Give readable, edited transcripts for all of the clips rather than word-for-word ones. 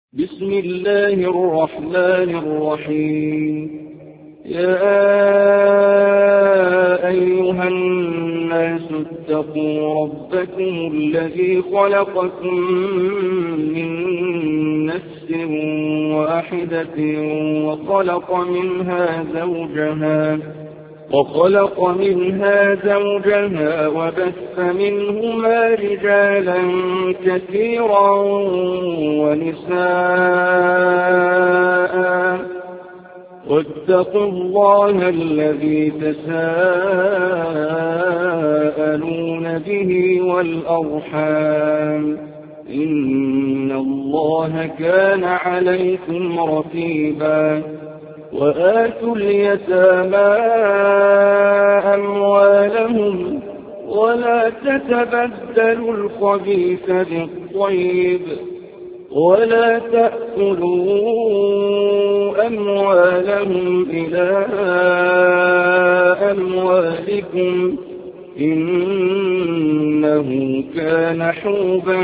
بسم الله الرحمن الرحيم. يا أيها الناس اتقوا ربكم الذي خلقكم من نفس واحدة وخلق منها زوجها وبث منهما رجالا كثيرا ونساء، واتقوا الله الذي تساءلون به والأرحام، إن الله كان عليكم رقيبا. وآتوا اليتامى أموالهم ولا تتبدلوا الخبيث بالطيب، ولا تأكلوا أموالهم إلى أموالكم، إنه كان حوبا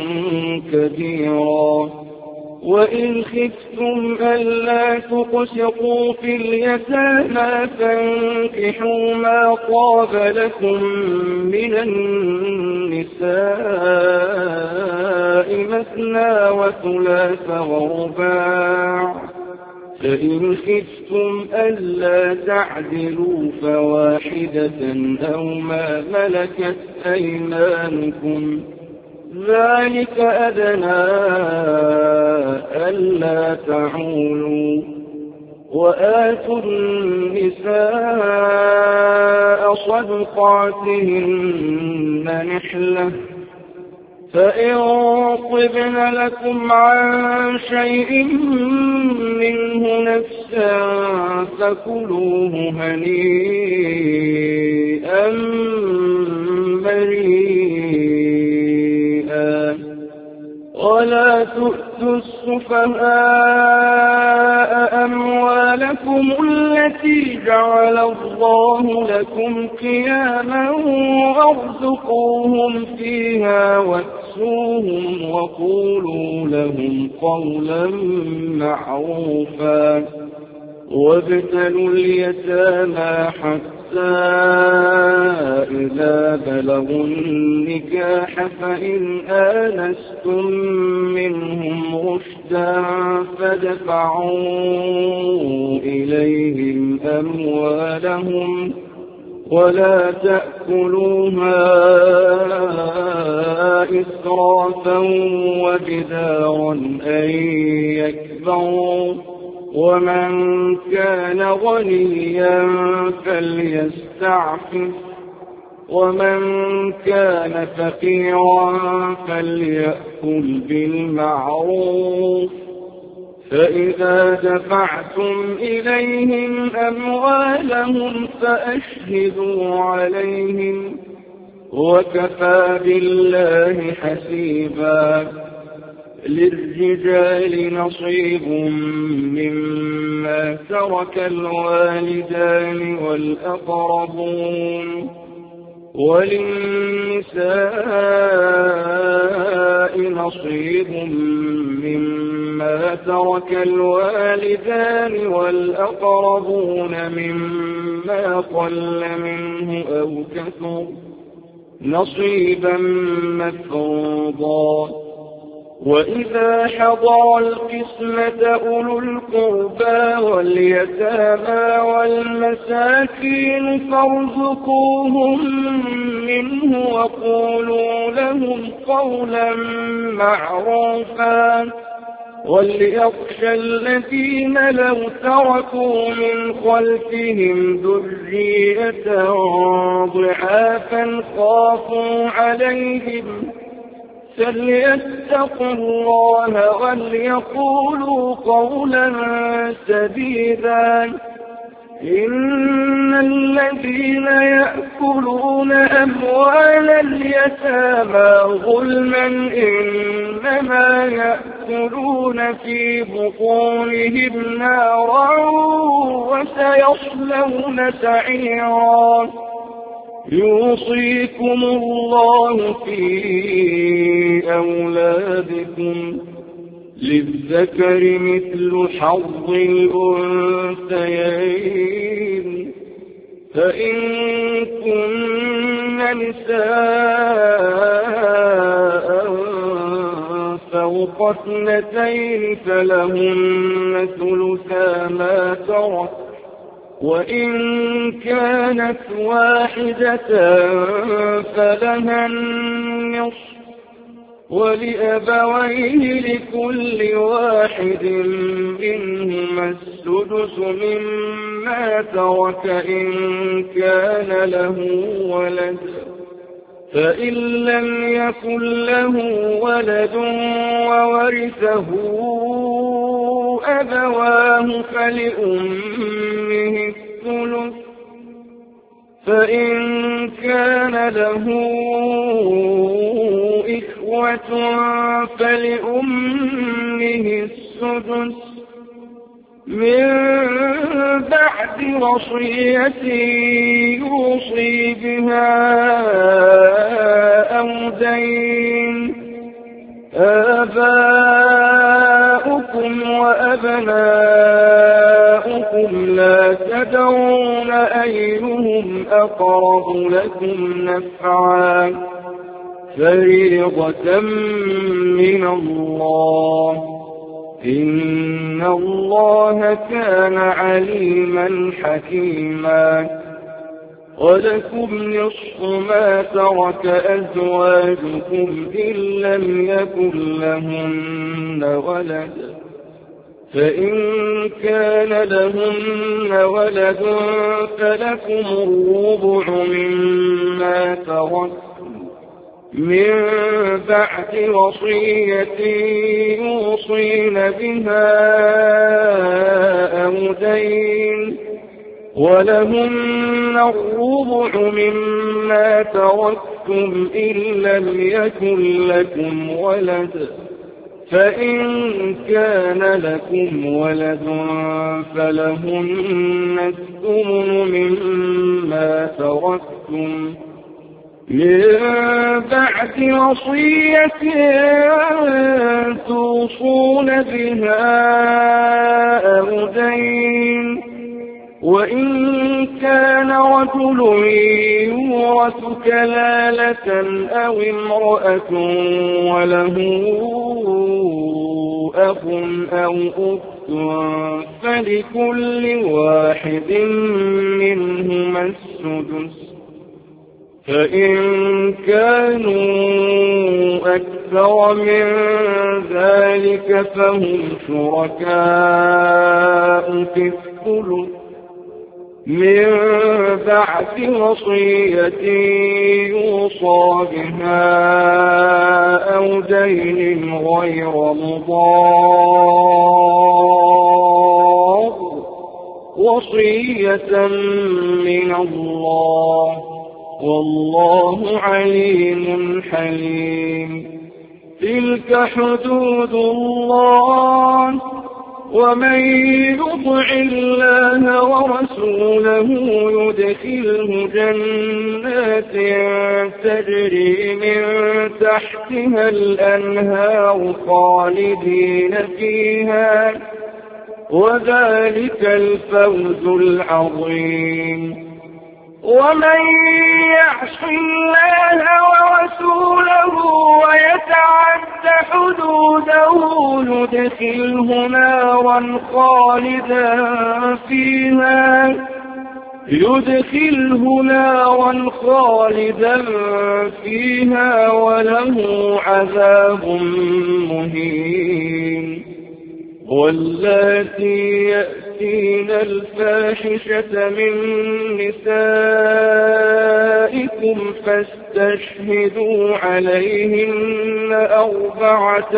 كبيرا. وإن خفتم ألا تقسطوا في اليتامى فانكحوا ما طاب لكم من النساء مثنى وثلاث ورباع، فإن خفتم ألا تعدلوا فواحدة أو ما ملكت أيمانكم، ذلك أدنى ألا تعولوا. وآتوا النساء صدقاتهن نحلة، فإن طبن لكم عن شيء منه نفسا فكلوه هنيئا مريئا. ولا تؤتوا السفهاء أموالكم التي جعل الله لكم قياما وارزقوهم فيها واكسوهم وقولوا لهم قولا معروفا. وابتلوا اليتامى حتى إذا بلغوا النكاح فإن آنستم منهم رشدا فادفعوا إليهم أموالهم ولا تأكلوها إسرافا وبدارا أن يكبروا، ومن كان غنيا فليستعفف، ومن كان فقيرا فليأكل بالمعروف. فإذا دفعتم إليهم أموالهم فأشهدوا عليهم، وكفى بالله حسيبا. للرجال نصيب مما ترك الوالدان والأقربون، وللنساء نصيب مما ترك الوالدان والأقربون مما قل منه أو كثر، نصيبا مفروضا. وإذا حضر القسمة أولو القربى واليتامى والمساكين فارزقوهم منه وقولوا لهم قولا معروفا. وليخشى الذين لو تركوا من خلفهم ذرية ضعافا خافوا عليهم فليتقوا الله وليقولوا قولا سديدا. إن الذين يأكلون أموال اليتامى ظلما إنما يأكلون في بطونهم نارا وسيصلون سعيرا. يوصيكم الله في أولادكم للذكر مثل حظ الأنثيين فإن كن نساء فوق 2 فلهن ثلثا ما ترك وإن كانت واحدة فلها النصف ولأبويه لكل واحد منهما السدس مما ترك إن كان له ولد فإن لم يكن له ولد وورثه أبواه فلأمه الثلث فإن كان له إخوة فلأمه السدس من بعد وصية يوصي بها أو دين آباؤكم وأبناؤكم لا تدرون أيهم أقرب لكم نفعا فريضة من الله إن الله كان عليما حكيما ولكم نصف ما ترك أزواجكم إن لم يكن لهن ولد فإن كان لهن ولد فلكم الربع مما تركتم من بعد وصية يوصين بها أو دين ولهن الربع مما تركتم إن لم يكن لكم ولد فإن كان لكم ولد فلهن الثمن مما تركتم من بعد وصية توصون بها أو دين وإن كان رجل يورث كلالة أو امرأة وله أخ أو أخت فلكل واحد منهما السدس فإن كانوا أكثر من ذلك فهم شركاء في الثلث من بعد وصية يوصى بها أو دين غير مضار وصية من الله والله عليم حليم تلك حدود الله ومن يطع الله ورسوله يدخله جنات تجري من تحتها الأنهار خالدين فيها وذلك الفوز العظيم ومن يعص الله ورسوله ويتعد حدوده يدخله نارا خالدا فيها وله عذاب مهين واللاتي يأتين الفاحشة من نسائكم فاستشهدوا عليهن 4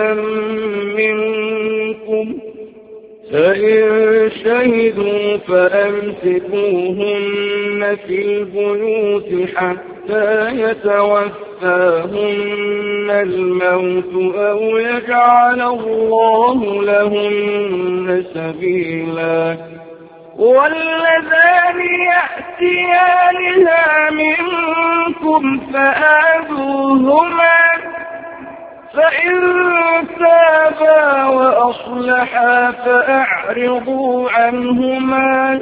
منكم فإن شهدوا فأمسكوهن في البيوت حتى يتوفاهن الموت أو يجعل الله لهن سبيلا واللذان يأتيانها منكم فآذوهما فإن تابا وأصلحا فأعرضوا عنهما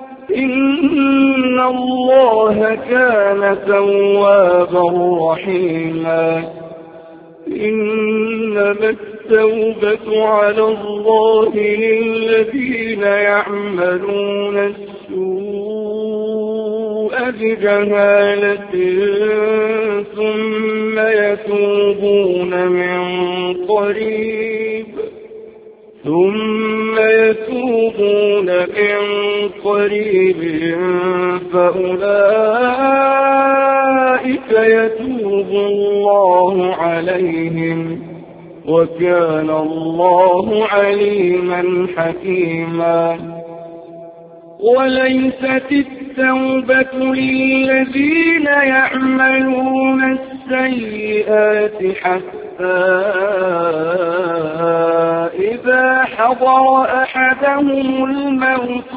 إن الله كان توابا رحيما إنما التوبة على الله للذين يعملون السوء بجهالة ثم يتوبون من قريب فأولئك يتوب الله عليهم وكان الله عليما حكيما وليست التوبة للذين يعملون السيئات حتى إذا حضر أحدهم الموت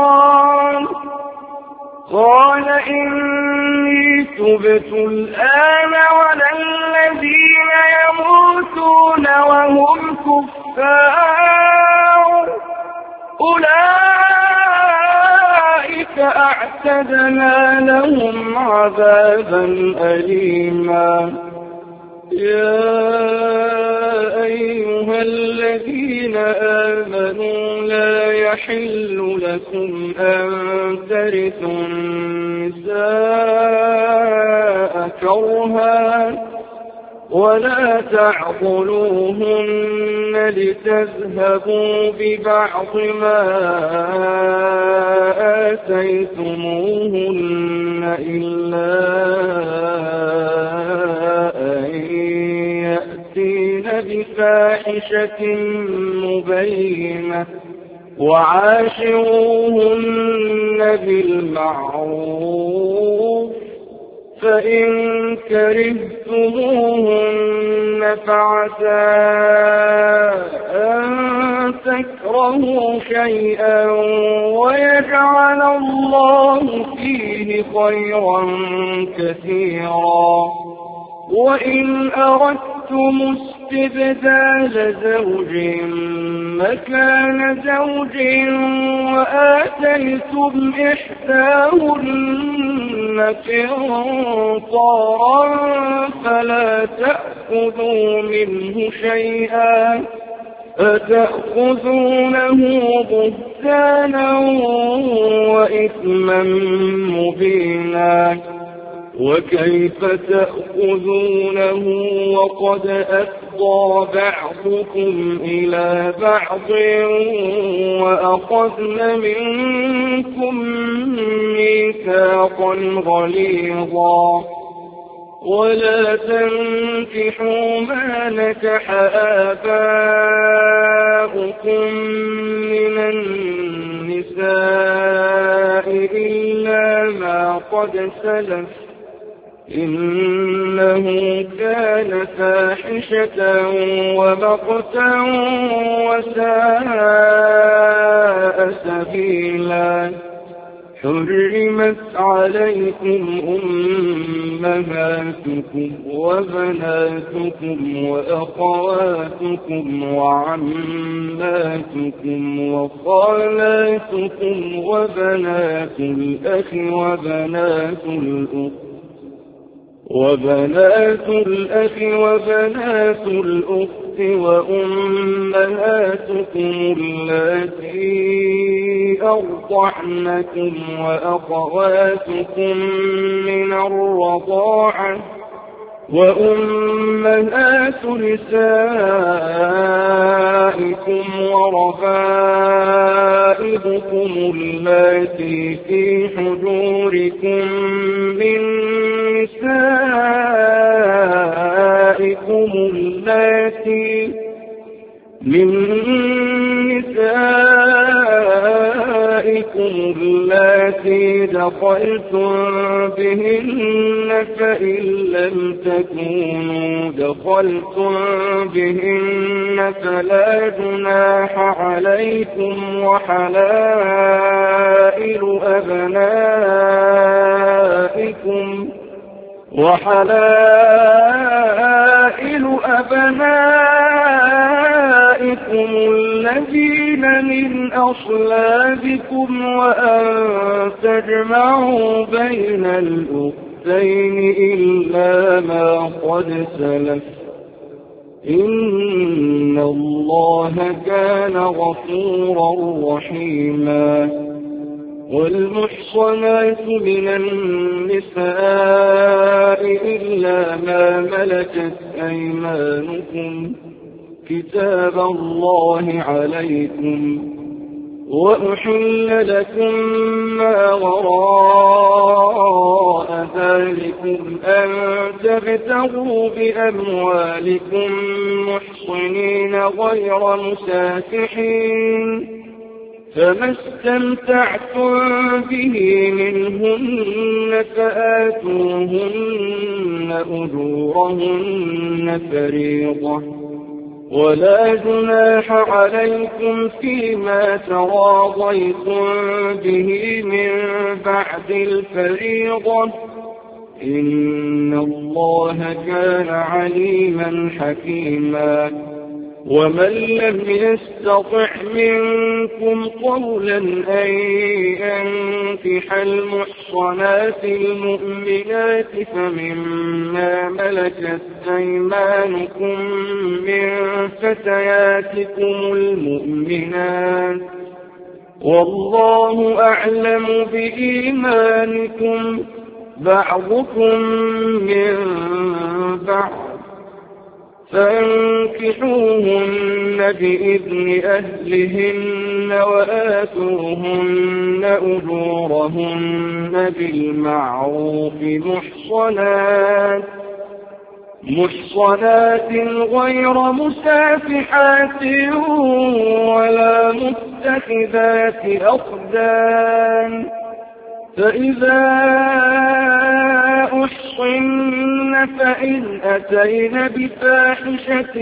قال إني تبت الآن ولا الذين يموتون وهم كفار أولئك أعتدنا لهم عذابا أليما يا أيها الذين آمنوا لا يحل لكم أن ترثوا النساء كرها ولا تعضلوهن لتذهبوا ببعض ما آتيتموهن إلا أن يأتين بفاحشة مبينة وعاشروهن بالمعروف فإن كرهتموهن فعسى أن تكرهوا شيئا ويجعل الله فيه خيرا كثيرا وإن أردتم استبدال زوج مكان زوج وآتيتم إحداهن قنطارا فلا تأخذوا منه شيئا أتأخذونه بهتانا وإثما مبينا وكيف تأخذونه وقد أفضى بعضكم إلى بعض وأخذن منكم ميثاقا غليظا ولا تنكحوا ما نكح آباؤكم من النساء إلا ما قد سلف إنه كان فاحشة ومقتا وساء سبيلا حرمت عليكم أمهاتكم وبناتكم وأخواتكم وعماتكم وخالاتكم وبنات الأخ وبنات الأخت وأمهاتكم اللاتي أرضعنكم وأخواتكم من الرضاعة وأمهات نسائكم وربائبكم اللاتي في حجوركم من نسائكم اللاتي دخلتم بهن فإن لم تكونوا دخلتم بهن فلا جناح عليكم وحلائل أبنائكم آبائكم الذين من أصلابكم وأن تجمعوا بين الأختين إلا ما قد سلف إن الله كان غفورا رحيما. والمحصنات من النساء إلا ما ملكت أيمانكم كتاب الله عليكم وأحل لكم ما وراء ذلكم أن تبتغوا بأموالكم محصنين غير مسافحين فما استمتعتم به منهن فآتوهن أجورهن فريضة ولا جناح عليكم فيما تراضيتم به من بعد الفريضة إن الله كان عليما حكيما. ومن لم يستطع منكم قولا أن ينكح المحصنات المؤمنات فمما ملكت أيمانكم من فتياتكم المؤمنات والله أعلم بإيمانكم بعضكم من بعض فانكحوهن بإذن أهلهن وآتوهن أجورهن بالمعروف محصنات غير مسافحات ولا متخذات أخدان فإذا أحصن فإن أتين بفاحشة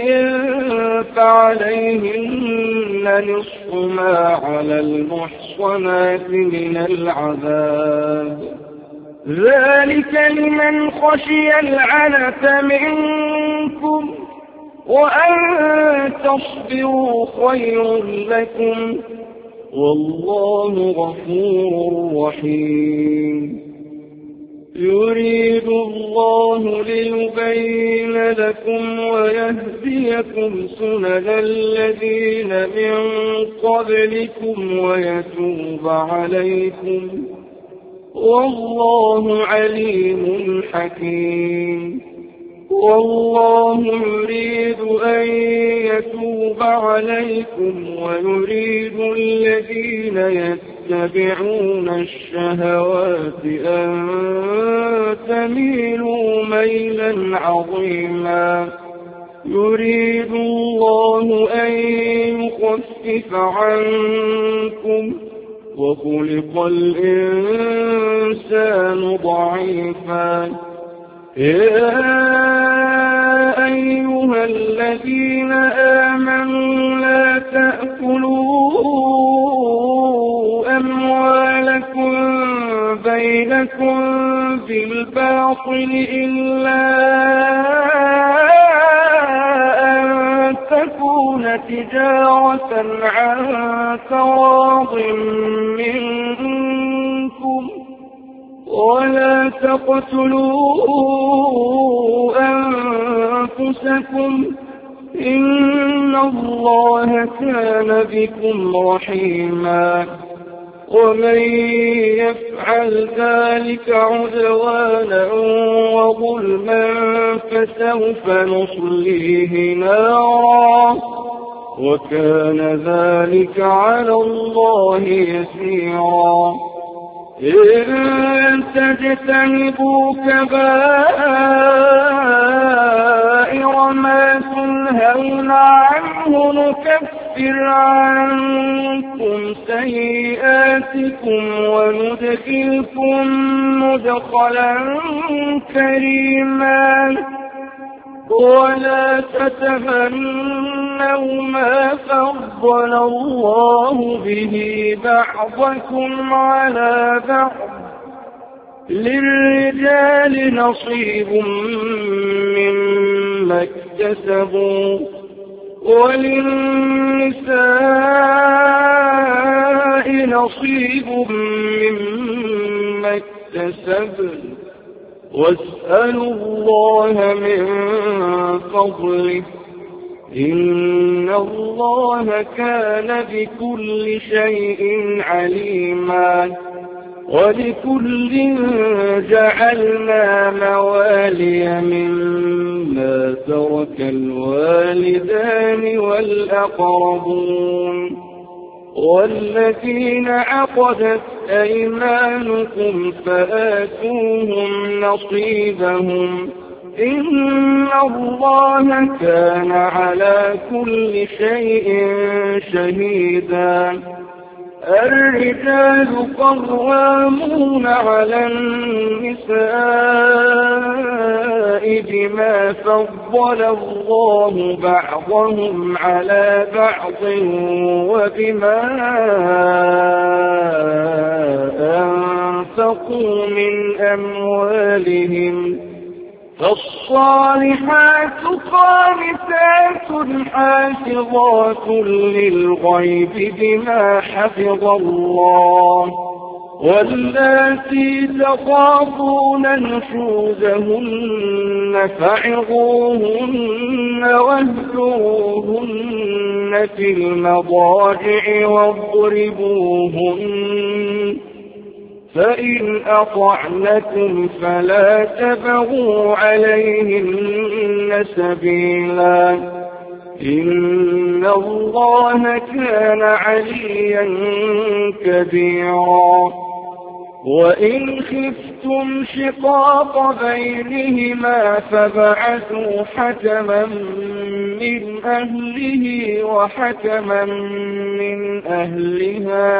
فعليهن نصف ما على المحصنات من العذاب ذلك لمن خشي العنت منكم وأن تصبروا خير لكم والله غفور رحيم. يريد الله ليبين لكم ويهديكم سنن الذين من قبلكم ويتوب عليكم والله عليم حكيم. والله يريد أن يتوب عليكم ويريد الذين يتبعون الشهوات أن تميلوا ميلا عظيما. يريد الله أن يخفف عنكم وخلق الإنسان ضعيفا. يا أيها الذين آمنوا لا تأكلوا أموالكم بينكم بالباطل إلا أن تكون تجارة عن تراض منكم ولا تقتلوا أنفسكم إن الله كان بكم رحيما. ومن يفعل ذلك عدوانا وظلما فسوف نصليه نارا وكان ذلك على الله يسيرا. إن تجتنبوا كبائر ما تنهون عنه نكفر عنكم سيئاتكم وندخلكم مدخلا كريما. ولا تتمنوا ما فضل الله به بعضكم على بعض للرجال نصيب مما اكتسبوا وللنساء نصيب مما اكتسبن واسألوا الله من فضله إن الله كان بكل شيء عليما ولكل جعلنا موالي مما ترك الوالدان والأقربون والذين عقدت أيمانكم فآتوهم نصيبهم إن الله كان على كل شيء شهيدا الرجال قوامون على النساء بما فضل الله بعضهم على بعض وبما أنفقوا من أموالهم فالصالحات قانتات حافظات للغيب بما حفظ الله واللاتي تخافون نشوزهن فعظوهن واهجروهن في المضاجع واضربوهن فإن أطعنكم فلا تبغوا عليهن سبيلا إن الله كان عليا كبيرا وإن خفتم شقاق بينهما فبعثوا حكما من أهله وحكما من أهلها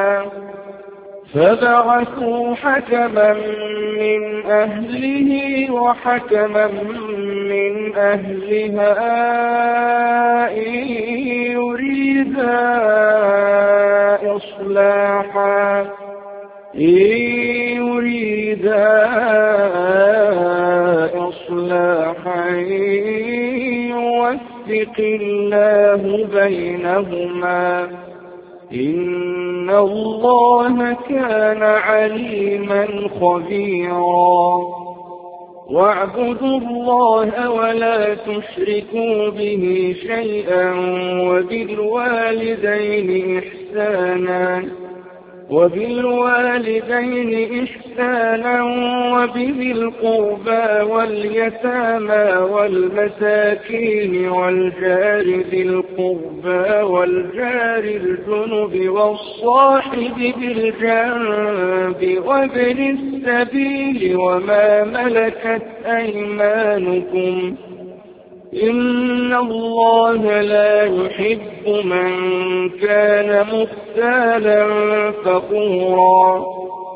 فبعثوا حكما من أهله وحكما من أهلها إن يريدا إصلاحا يوفق الله بينهما إن الله كان عليما خبيرا واعبدوا الله ولا تشركوا به شيئا وبالوالدين إحسانا وبذي القربى واليتامى والمساكين والجار ذي القربى والجار الجنب والصاحب بالجنب وابن السبيل وما ملكت أيمانكم إن الله لا يحب من كان مختالا فخورا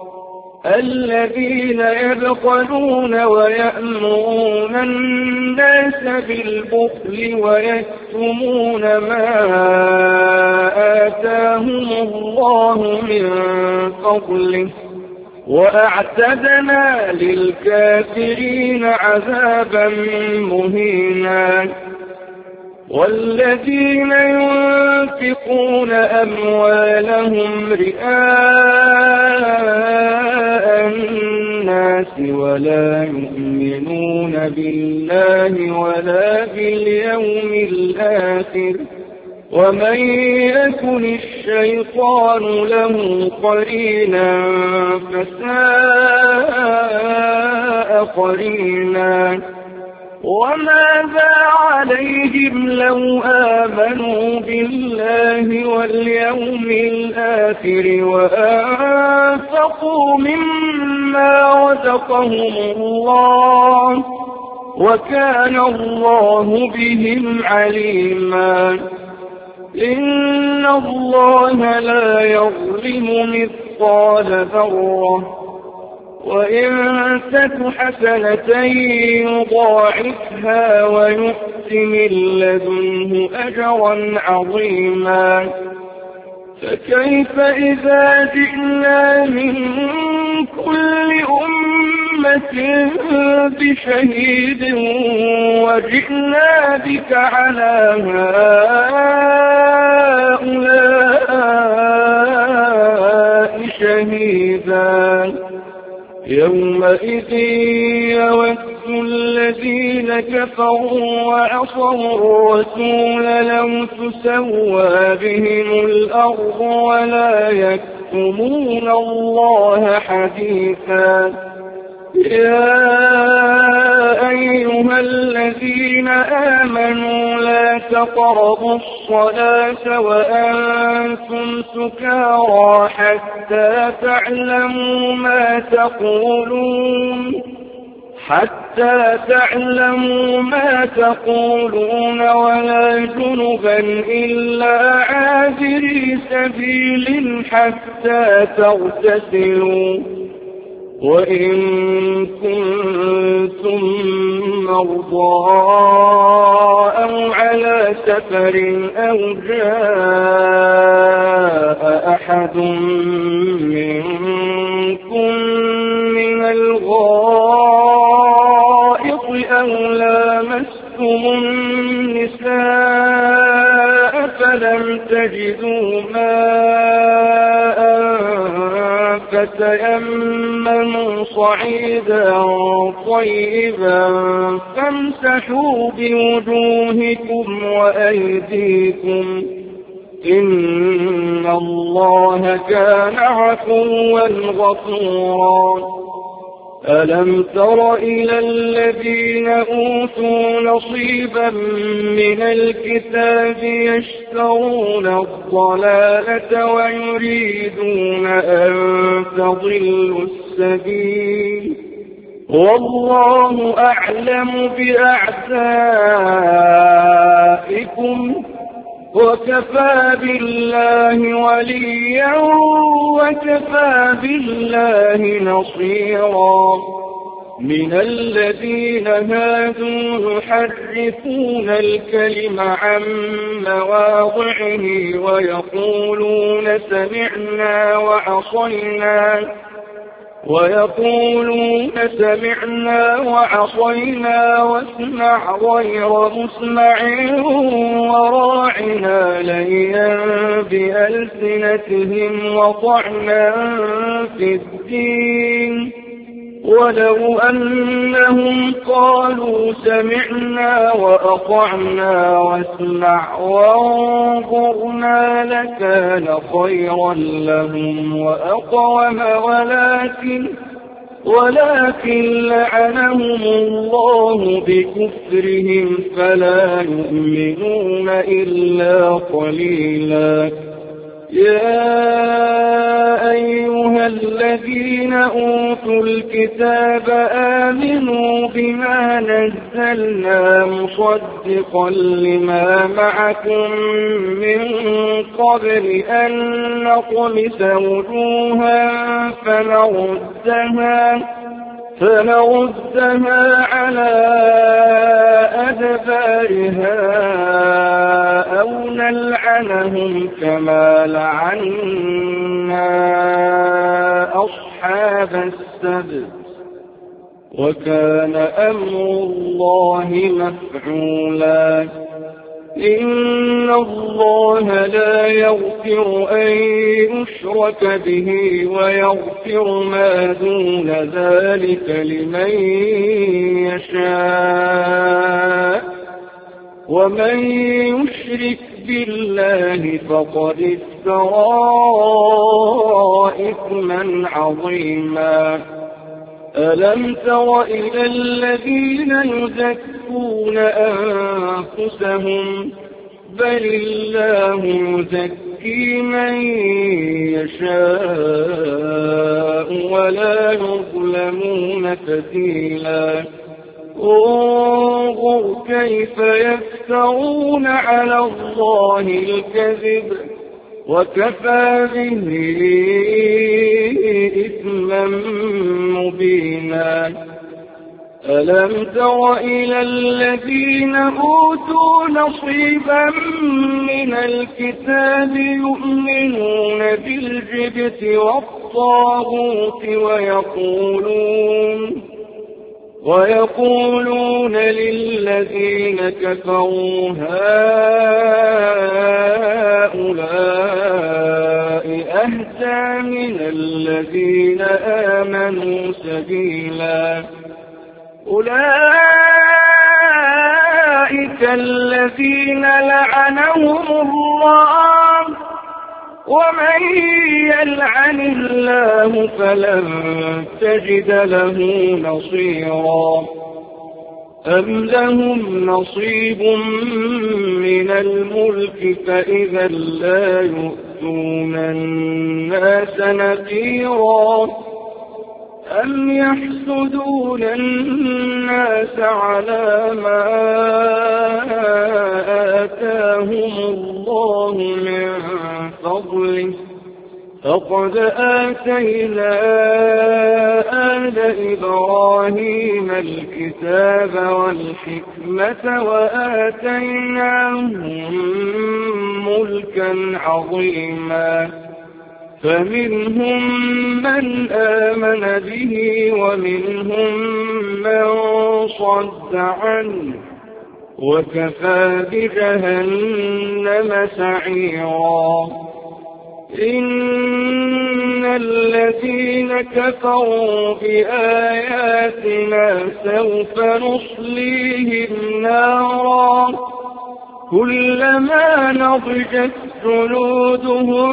الذين يبخلون ويأمرون الناس بالبخل ويكتمون ما آتاهم الله من فضله وأعتدنا للكافرين عذابا مهينا والذين ينفقون أموالهم رئاء الناس ولا يؤمنون بالله ولا باليوم الآخر ومن يكن الشيطان له قرينا فساء قرينا وماذا عليهم لو آمنوا بالله واليوم الآخر وأنفقوا مما رزقهم الله وكان الله بهم عليما إن الله لا يظلم مثقال ذرة وإن تك حسنة يضاعفها ويؤت من لدنه أجرا عظيما فكيف إذا جئنا من كل أمة بشهيد وجئنا بك على هؤلاء شهيدا يومئذ يود الذين كفروا وعصوا الرسول لو تسوى بهم الأرض ولا يكتمون الله حديثا يا أيها الذين آمنوا لا تقربوا الصلاة وأنتم سكارى حتى تعلموا ما تقولون ولا جنبا إلا عابري سبيل حتى تغتسلوا وإن كنتم مرضى أو على سفر أو جاء أحد منكم من الغائط أو لامستم النساء فلم تجدوا ماء فتيمموا صعيدا طيبا فامسحوا بوجوهكم وأيديكم إن الله كان عفوا غفورا ألم تر إلى الذين أوتوا نصيبا من الكتاب يشترون الضلالة ويريدون أن تضلوا السبيل والله أعلم بأعدائكم وكفى بالله وليا وكفى بالله نصيرا من الذين هادوا يحرفون الكلم عن مواضعه ويقولون سمعنا وعصينا واسمع غير مسمع وراعنا ليا بألسنتهم وطعنا في الدين ولو أنهم قالوا سمعنا وأطعنا واسمع وانظرنا لكان خيرا لهم وأقوم ولكن لعنهم الله بكفرهم فلا يؤمنون إلا قليلا يا أيها الذين أوتوا الكتاب آمنوا بما نزلنا مصدقا لما معكم من قبل أن نطمس وجوها فنردها على أدبارها أو نلعنهم كما لعنا أصحاب السبت وكان أمر الله مفعولا إن الله لا يغفر أن يشرك به ويغفر ما دون ذلك لمن يشاء ومن يشرك بالله فقد افترى إثما عظيما ألم تر إلى الذين يزكون أنفسهم بل الله يزكي من يشاء ولا يظلمون فتيلا انظر كيف يفترون على الله الكذب وكفى به إثما مبينا ألم تر إلى الذين أوتوا نصيبا من الكتاب يؤمنون بالجبت والطاغوت ويقولون ويقولون للذين كفروا هؤلاء أهدى من الذين آمنوا سبيلا أولئك الذين لعنهم الله ومن يلعن الله فلن تجد له نصيرا أم لهم نصيب من الملك فإذا لا يؤتون الناس نقيرا أم يحسدون الناس على ما آتاهم الله من فضله فقد آتينا آل إبراهيم الكتاب والحكمة وآتيناهم ملكا عظيما فمنهم من آمن به ومنهم من صد عنه وكفى بجهنم سعيرا إن الذين كفروا بآياتنا سوف نصليهم نارا كلما نضجت جلودهم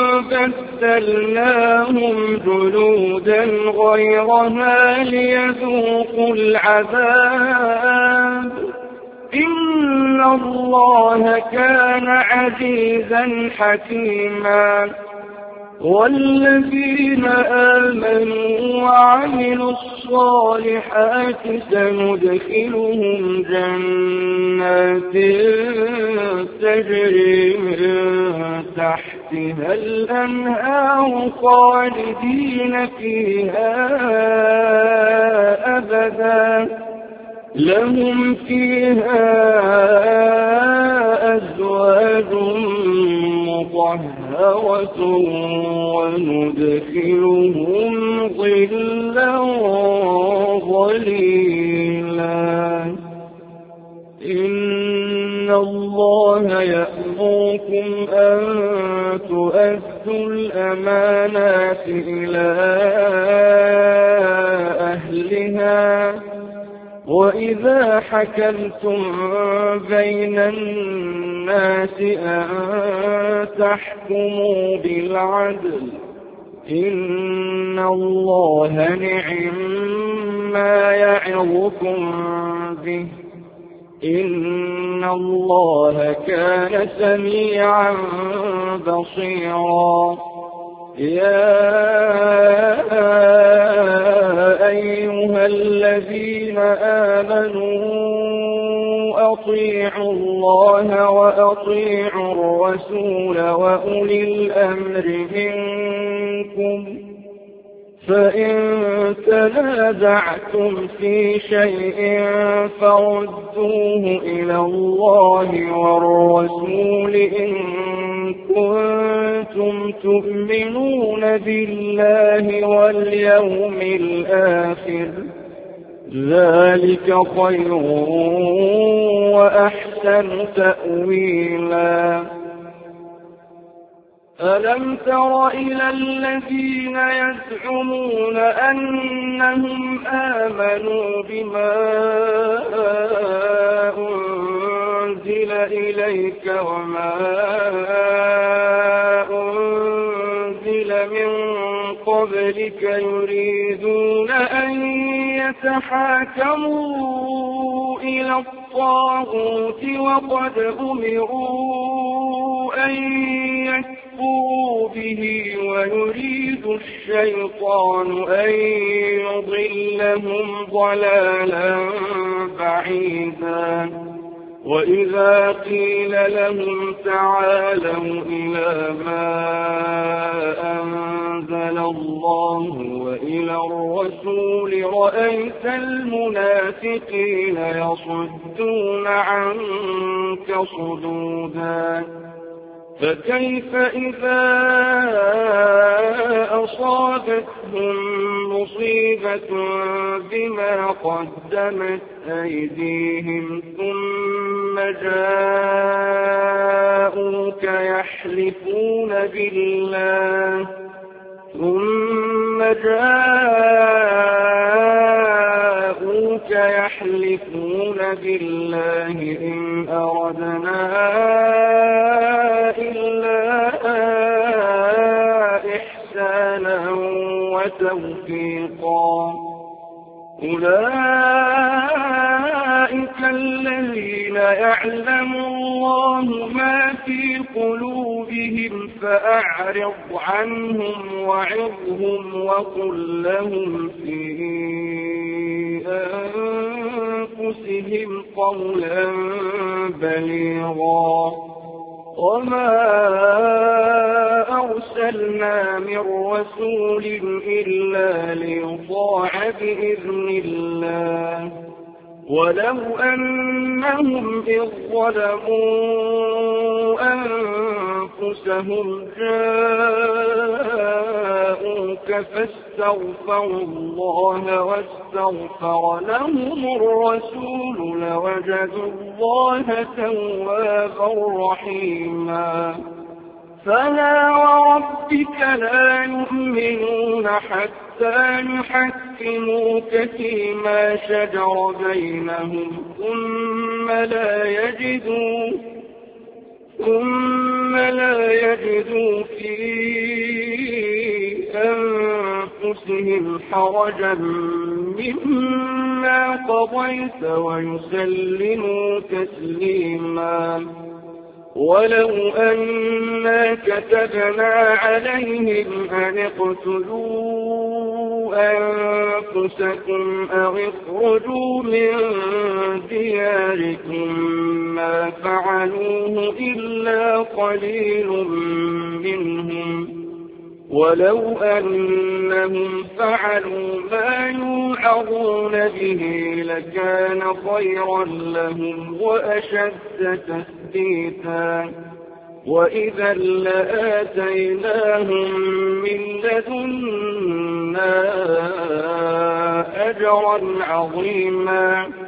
بدلناهم جلودا غيرها ليذوقوا العذاب إن الله كان عزيزا حكيما والذين آمنوا وعملوا الصالحات سندخلهم جنات تجري من تحتها الأنهار خالدين فيها أبدا لهم فيها أزواج مطهرة وندخلهم ظلا ظليلا إن الله يأمركم أن تؤدوا الأمانات إلى أهلها وإذا حكمتم بين الناس أن تحكموا بالعدل إن الله نعم ما يعظكم به إن الله كان سميعا بصيرا يا أيها الذين آمنوا أطيعوا الله وأطيعوا الرسول وأولي الأمر منكم فإن تنازعتم في شيء فردوه إلى الله والرسول إن كنتم تؤمنون بالله واليوم الآخر ذلك خير وأحسن تأويلا ألم تر إلى الذين يزعمون أنهم آمنوا بما أنزل إليك وما أنزل من قبلك يريدون أن يتحاكموا إلى الطاغوت وقد أمروا أن يكفروا به ويريد الشيطان أن يضلهم ضلالا بعيدا وإذا قيل لهم تعالوا إلى ما أنزل الله وإلى الرسول رأيت المنافقين يصدون عنك صدودا فكيف إذا أصابتهم مصيبة بما قدمت أيديهم ثم جاءوك يحلفون بالله إن أردنا إلا إحسانا وتوفيقا أولئك الذين يعلم الله ما في قلوبهم فأعرض عنهم وعظهم وقل لهم في أنفسهم قولا بليغا وما أرسلنا من رسول إلا ليطاع بإذن الله ولو أنهم إذ ظلموا أنفسهم جاءوك فاستغفروا الله واستغفر لهم الرسول لوجدوا الله توابا رحيما فلا وربك لا يؤمنون حتى يحكموك فيما شجر بينهم ثم لا يجدوا في أنفسهم حرجا مما قضيت ويسلموا تسليما ولو أنا كتبنا عليهم أن اقتلوا أنفسكم أو اخرجوا من دياركم ما فعلوه إلا قليل منهم ولو أنهم فعلوا ما يوعظون به لكان خيرا لهم وأشد تثبيتا وإذا لآتيناهم من لدنا أجرا عظيما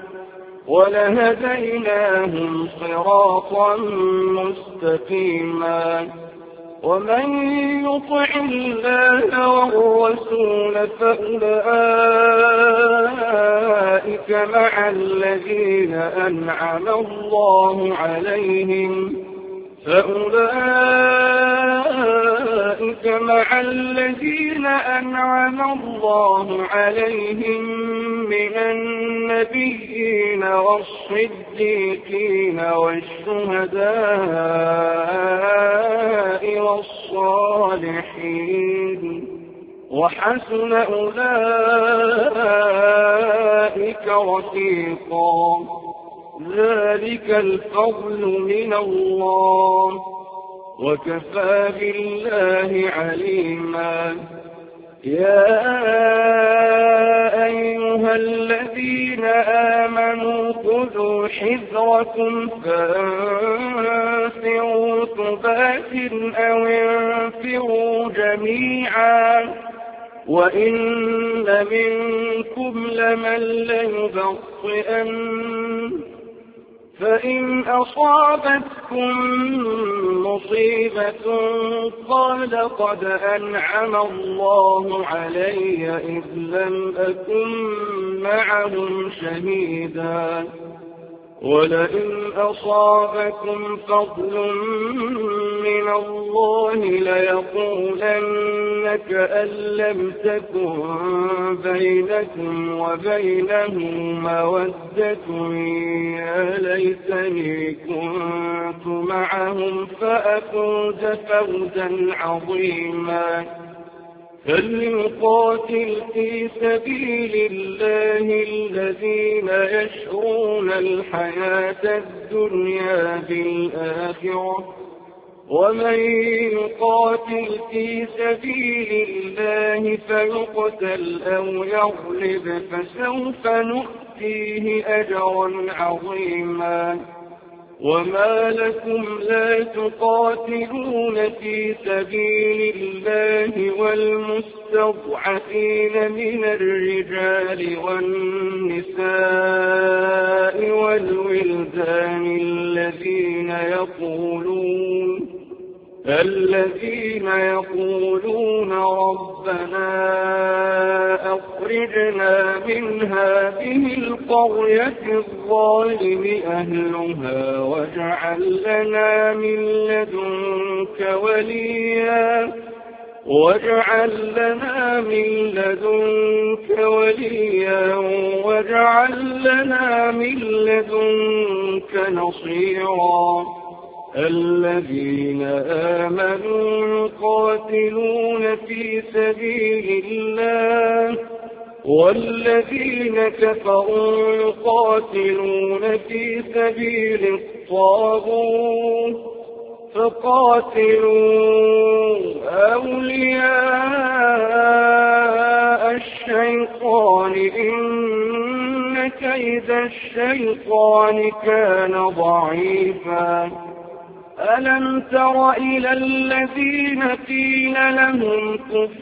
ولهديناهم صراطا مستقيما ومن يطع الله والرسول فأولئك مع الذين أنعم الله عليهم من النبيين والصديقين والشهداء والصالحين وحسن أولئك رفيقا ذلك الفضل من الله وكفى بالله عليما يا أيها الذين آمنوا خذوا حذركم فانفروا ثبات أو انفروا جميعا وإن منكم لمن ليبطئن فإن أصابتكم مصيبة قال قد أنعم الله علي إذ لم أكن معهم شهيدا ولئن أصابكم فضل من الله ليقولن كأن لم تكن بينكم وبينه مودة يا ليتني كنت معهم فأفوز فوزا عظيما فليقاتل في سبيل الله الذين يشرون الحياة الدنيا بالآخرة ومن يقاتل في سبيل الله فيقتل أو يغلب فسوف نؤتيه أجرا عظيما وما لكم لا تقاتلون في سبيل الله والمستضعفين من الرجال والنساء والولدان الذين يقولون ربنا أخرجنا من هذه القرية الظالم أهلها واجعل لنا من لدنك وليا واجعل لنا من لدنك نصيرا الذين آمنوا يقاتلون في سبيل الله والذين كفروا يقاتلون في سبيل الطاغوت فقاتلوا أولياء الشيطان إن كيد الشيطان كان ضعيفا ألم تر إلى الذين قيل لهم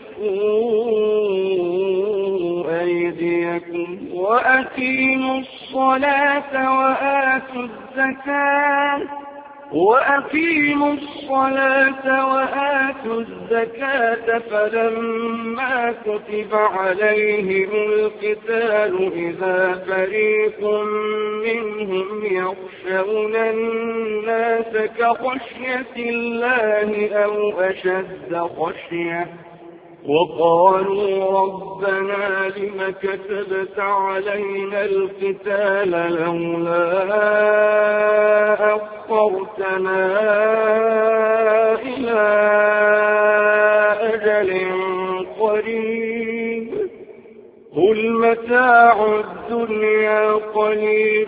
كفوا أيديكم وأقيموا الصلاة وآتوا الزكاة فلما كتب عليهم القتال إذا فريق منهم يخشون الناس كخشية الله أو أشد خشية وقالوا ربنا لم كتبت علينا القتال لولا أخرتنا إلى أجل قريب قل متاع الدنيا قليل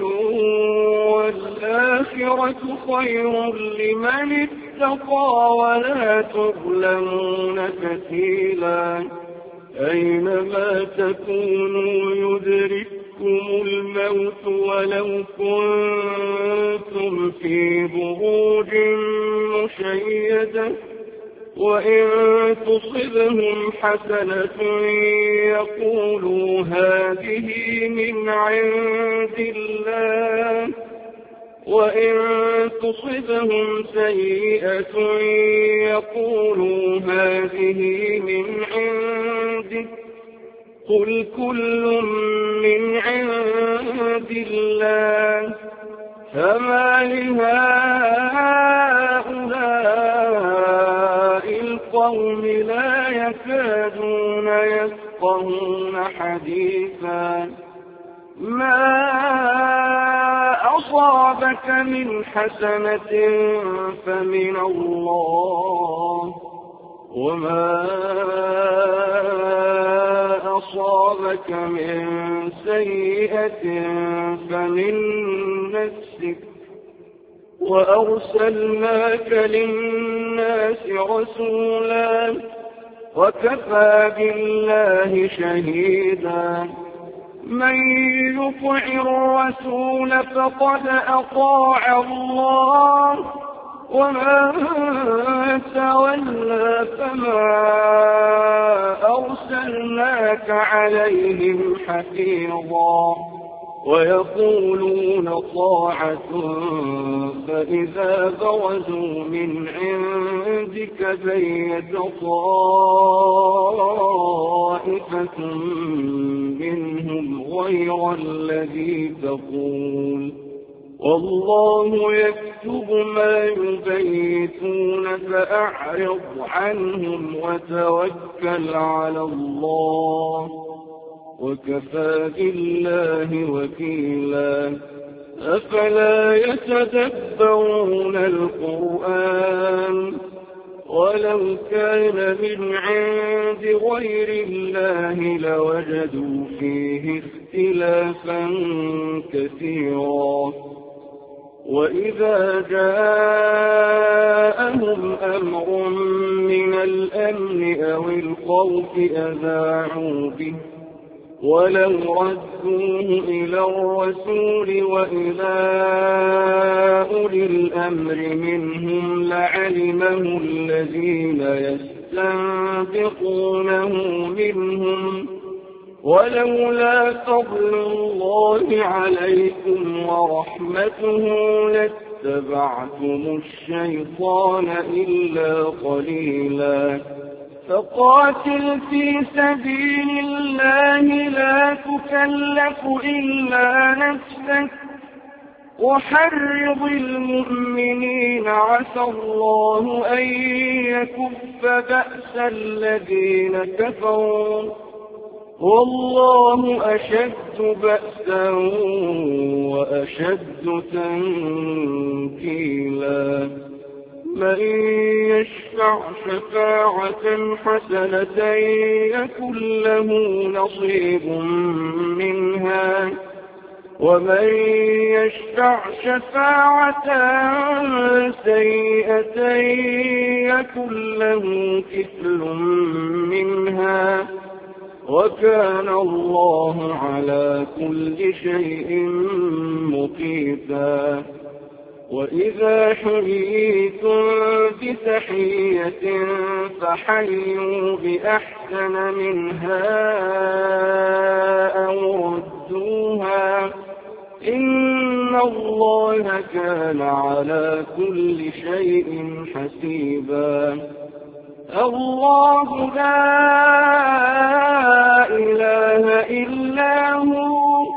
والآخرة خير لمن اتقى ولا تظلمون فتيلا أينما تكونوا يدرككم الموت ولو كنتم في بروج مشيدة وإن تصبهم حسنة يقولوا هذه من عند الله وإن تصبهم سيئة يقولوا هذه من عندك قل كل من عند الله فما لهؤلاء القوم لا يكادون يفقهون حديثا ما أصابك من حسنة فمن الله وما أصابك من سيئة فمن نفسك وأرسلناك للناس رسولا وكفى بالله شهيدا من يطع الرسول فقد أطاع الله ومن تولى فما أرسلناك عليهم حفيظا ويقولون طاعة فإذا برزوا من عندك بيت طائفة منهم غير الذي تقول والله يكتب ما يبيتون فأعرض عنهم وتوكل على الله وكفى بالله وكيلا أفلا يتدبرون القرآن ولو كان من عند غير الله لوجدوا فيه اختلافا كثيرا وإذا جاءهم أمر من الأمن أو الخوف أذاعوا به ولو ردوه إلى الرسول وإلى أولي الأمر منهم لعلمه الذين يستنبطونه منهم ولولا فضل الله عليكم ورحمته لاتبعتم الشيطان إلا قليلا فقاتل في سبيل الله لا تكلف إلا نفسك وحرض المؤمنين عسى الله أن يكف بأس الذين كفروا والله أشد بأسا وأشد تنكيلا من يشفع شفاعة حسنة يكن له نصيب منها ومن يشفع شفاعة سيئة يكن له كفل منها وكان الله على كل شيء مقيتا وإذا حييتم بتحية فحيوا بأحسن منها أو ردوها إن الله كان على كل شيء حسيبا الله لا إله إلا هو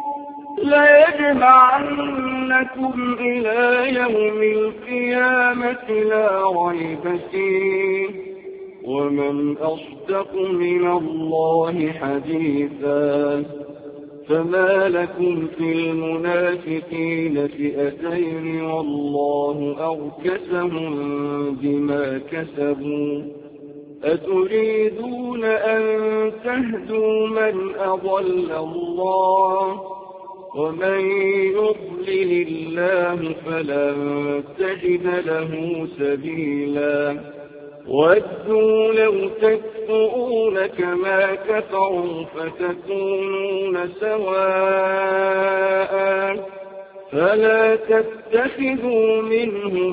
ليجمعنكم إلى يوم القيامة لا ريب فيه ومن أصدق من الله حديثا فما لكم في المنافقين فئتين والله أركسهم بما كسبوا أتريدون أن تهدوا من أضل الله ومن يضلل الله فلن تجد له سبيلا ودوا لو تكفرون كما كفروا فتكونون سواء فلا تتخذوا منهم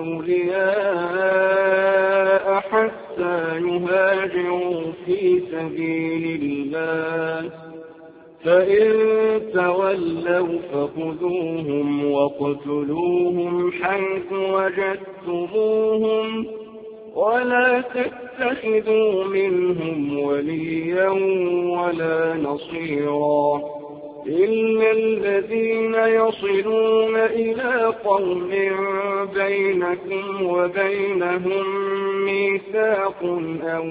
أولياء حتى يهاجروا في سبيل الله فإن تولوا فخذوهم واقتلوهم حيث وجدتموهم ولا تتخذوا منهم وليا ولا نصيرا إلا الذين يصلون إلى قوم بينكم وبينهم ميثاق أو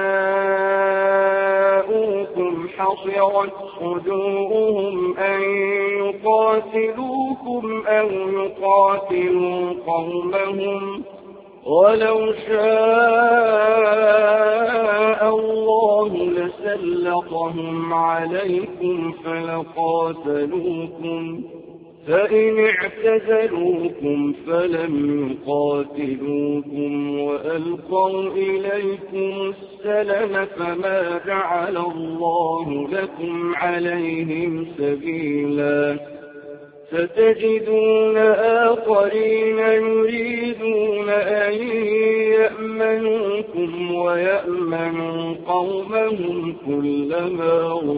جاءوكم حصرت صدورهم أن يقاتلوكم أو يقاتلوا قومهم ولو شاء الله لسلطهم عليكم فلقاتلوكم فإن اعتزلوكم فلم يقاتلوكم وألقوا إليكم السلم فما جعل الله لكم عليهم سبيلا ستجدون آخرين يريدون أن يأمنوكم ويأمنوا قومهم كلما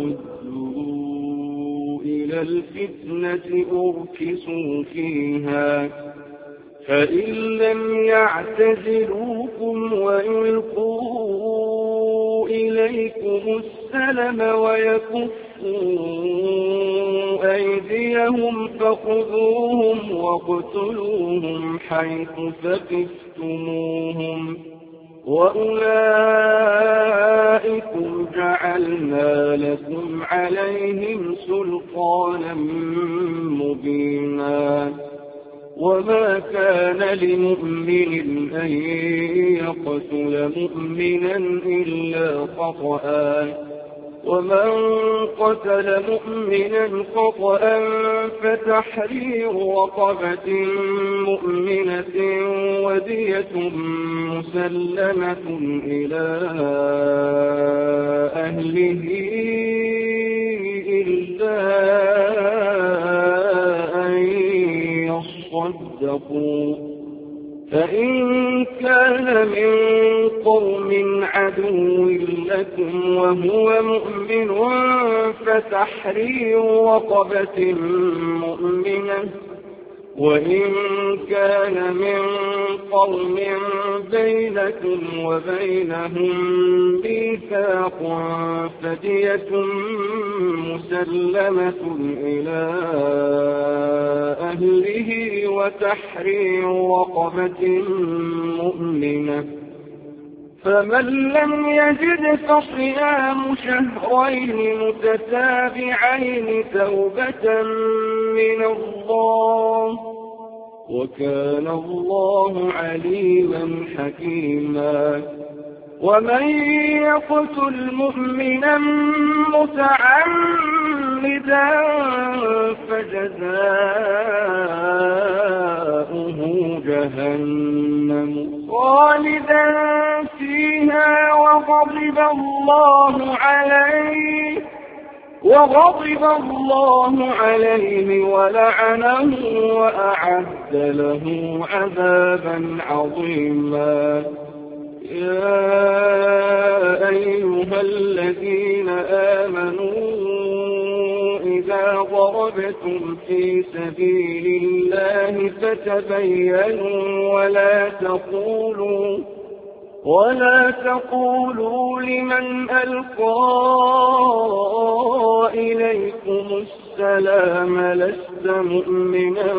ردوا إلى الفتنة أركسوا فيها فإن لم يعتزلوكم ويلقوا إليكم السلم ويكفوا أيديهم فخذوهم واقتلوهم حيث ثقفتموهم وأولئكم جعلنا لكم عليهم سلطانا مبينا وما كان لمؤمن أن يقتل مؤمنا إلا خطأ ومن قتل مؤمنا خطأ فتحرير رقبة مؤمنة ودية مسلمة إلى أهله فصدقوا فإن كان من قوم عدو لكم وهو مؤمن فتحرير رقبة مؤمنة وإن كان من قوم بينكم وبينهم ميثاق فدية مسلمة إلى أهله وتحرير رقبة مؤمنة فمن لم يجد فصيام شهرين متتابعين توبة من الله وكان الله عليما حكيما ومن يقتل مؤمنا متعمدا فجزاؤه جهنم خالدا فيها وغضب الله عليه ولعنه وأعد له عذابا عظيما يا أيها الذين آمنوا إذا ضربتم في سبيل الله فتبينوا ولا تقولوا لمن ألقى إليكم السلام لست مؤمنا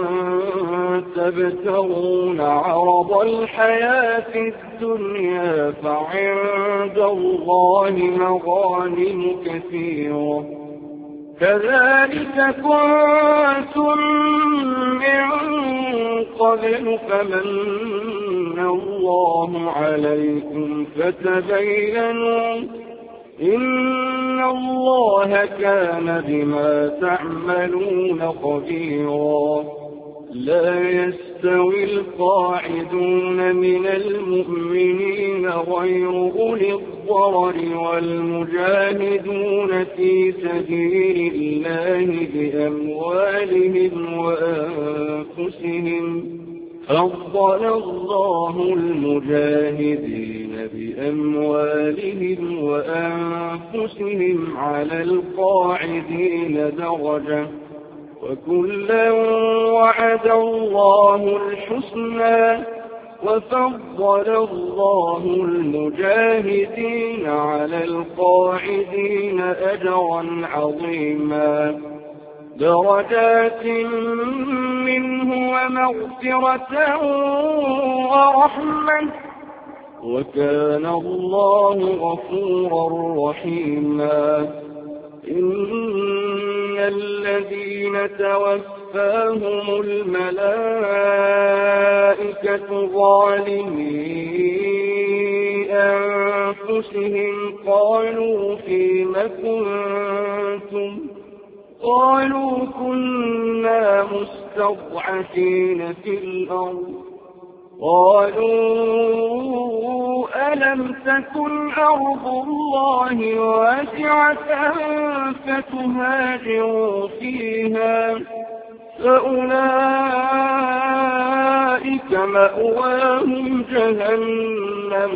تبتغون عرض الحياة الدنيا فعند الله مغانم كثيرة كذلك كنتم من قبل فمن الله عليكم فتبينوا إن الله كان بما تعملون خبيرا لا يستوي القاعدون من المؤمنين غير أولي الضرر والمجاهدون في سبيل الله بأموالهم وأنفسهم فضل الله المجاهدين بأموالهم وأنفسهم على القاعدين درجة وكلا وعد الله الحسنى وفضل الله المجاهدين على القاعدين أجرا عظيما درجات منه ومغفرة ورحمة وكان الله غفورا رحيما إن الذين توفاهم الملائكة ظالمي أنفسهم قالوا فيم كنتم قالوا كنا مستضعفين في الأرض قالوا ألم تكن أرض الله واسعة فتهاجروا فيها فأولئك مأواهم جهنم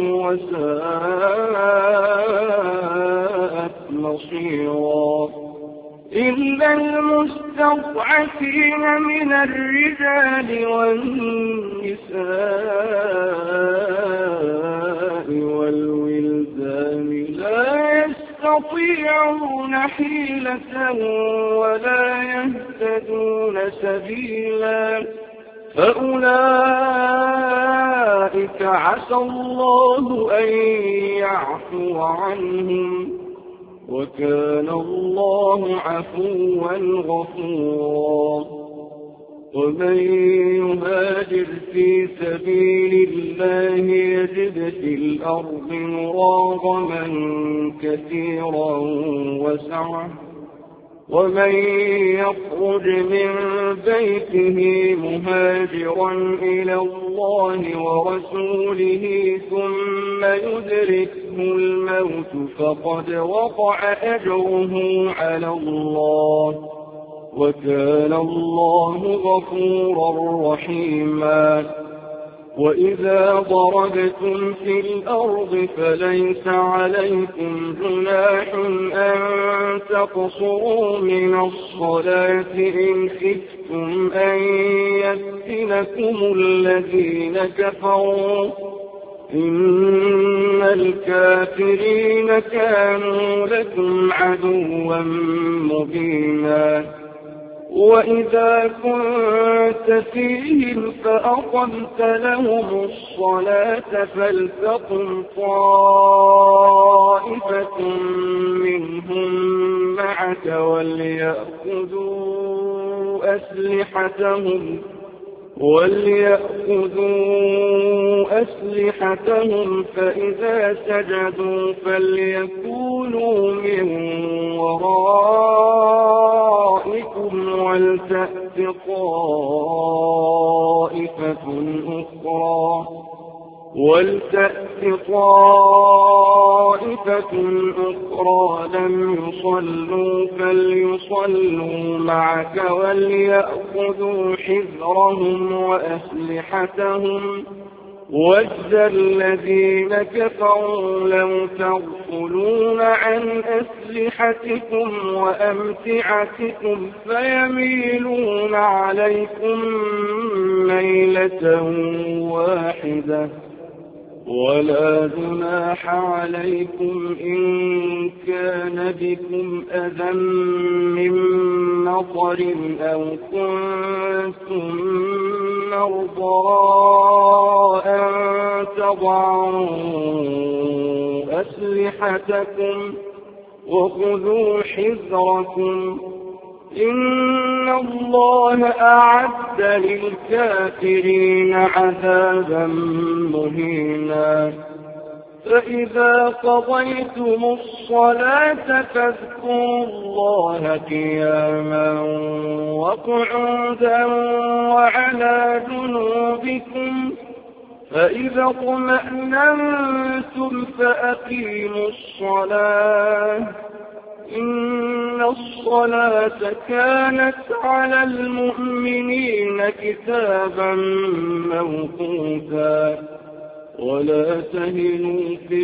وساءت مصيرا إلا المستضعفين من الرجال والنساء والولدان لا يستطيعون حيلة ولا يهتدون سبيلا فأولئك عسى الله أن يعفو عنهم وكان الله عفوا غفورا ومن يهاجر في سبيل الله يجد في الأرض مراغما كثيرا وسعة ومن يخرج من بيته مهاجرا إلى الله ورسوله ثم يدركه الموت فقد وقع أجره على الله وكان الله غفورا رحيما. وإذا ضربتم في الأرض فليس عليكم جناح أن تقصروا من الصلاة إن خفتم أن يفتنكم الذين كفروا إن الكافرين كانوا لكم عدوا مبينا. وإذا كنت فيهم فأقمت لهم الصلاة فلتقم طائفة منهم معك وليأخذوا أسلحتهم فإذا سجدوا فليكونوا من ورائكم ولتأت طائفة أخرى لم يصلوا فليصلوا معك وليأخذوا حذرهم وأسلحتهم وَدَّ الَّذِينَ كَفَرُوا لَوْ تَغْفُلُونَ عَنْ أَسْلِحَتِكُمْ وَأَمْتِعَتِكُمْ فَيَمِيلُونَ عَلَيْكُمْ مَيْلَةً وَاحِدَةً وَلَا جُنَاحَ عَلَيْكُمْ إِن كَانَ بِكُمْ أَذًى مِّن مَّطَرٍ أَوْ كُنتُم مَّرْضَىٰ أَن تَضَعُوا أَسْلِحَتَكُمْ وَخُذُوا حِذْرَكُمْ إِنَّ اللَّهَ أَعَدَّ لِلْكَافِرِينَ عَذَابًا مُّهِينًا. فَإِذَا قَضَيْتُمُ الصَّلَاةَ فاذكروا اللَّهَ قِيَامًا وَقُعُودًا وَعَلَىٰ جُنُوبِكُمْ فَإِذَا اطْمَأْنَنتُمْ فَأَقِيمُوا الصَّلَاةَ إِنَّ الصَّلَاةَ كَانَتْ عَلَى الْمُؤْمِنِينَ كِتَابًا مَّوْقُوتًا. وَلَا تَهِنُوا في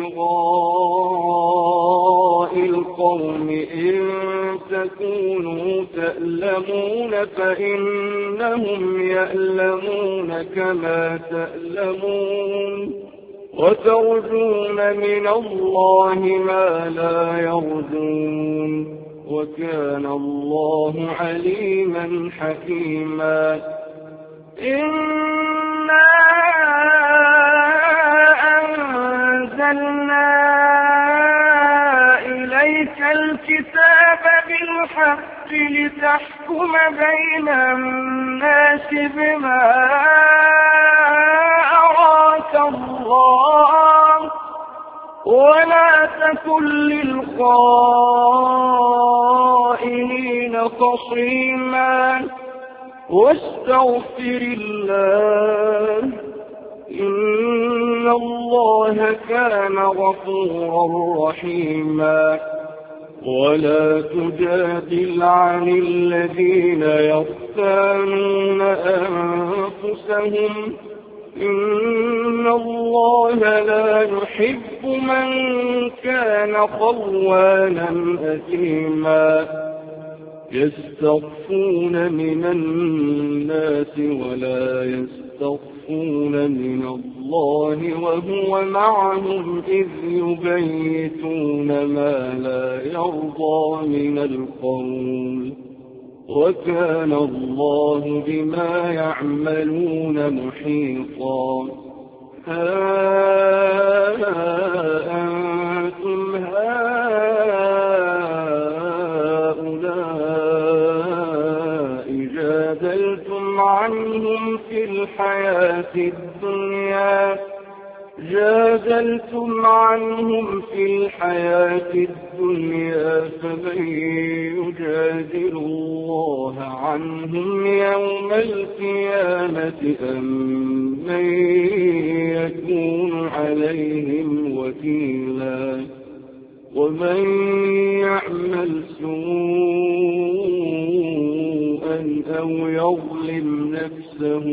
ابْتِغَاءِ الْقَوْمِ إِن تَكُونُوا تَأْلَمُونَ فَإِنَّهُمْ يَأْلَمُونَ كَمَا تَأْلَمُونَ وَتَرْجُونَ مِنَ اللَّهِ مَا لَا يَرْجُونَ وَكَانَ اللَّهُ عَلِيمًا حَكِيمًا. إِنَّا أَنزَلْنَا إِلَيْكَ الْكِتَابَ بِالْحَقِّ لِتَحْكُمَ بَيْنَ النَّاسِ بِمَا أَرَاكَ اللَّهُ وَلَا تَكُن لِّلْخَائِنِينَ خَصِيمًا واستغفر الله إن الله كان غفورا رحيما. ولا تجادل عن الذين يختانون أنفسهم إن الله لا يحب من كان خوانا أثيما. يستخفون من الناس ولا يستخفون من الله وهو معهم إذ يبيتون ما لا يرضى من القول وكان الله بما يعملون محيطا. ها أنتم جادلتم عنهم في الحياة الدنيا فمن يجادل الله عنهم يوم القيامة أم من يكون عليهم وكيلا. ومن يعمل سوءا أو يظلم نفسه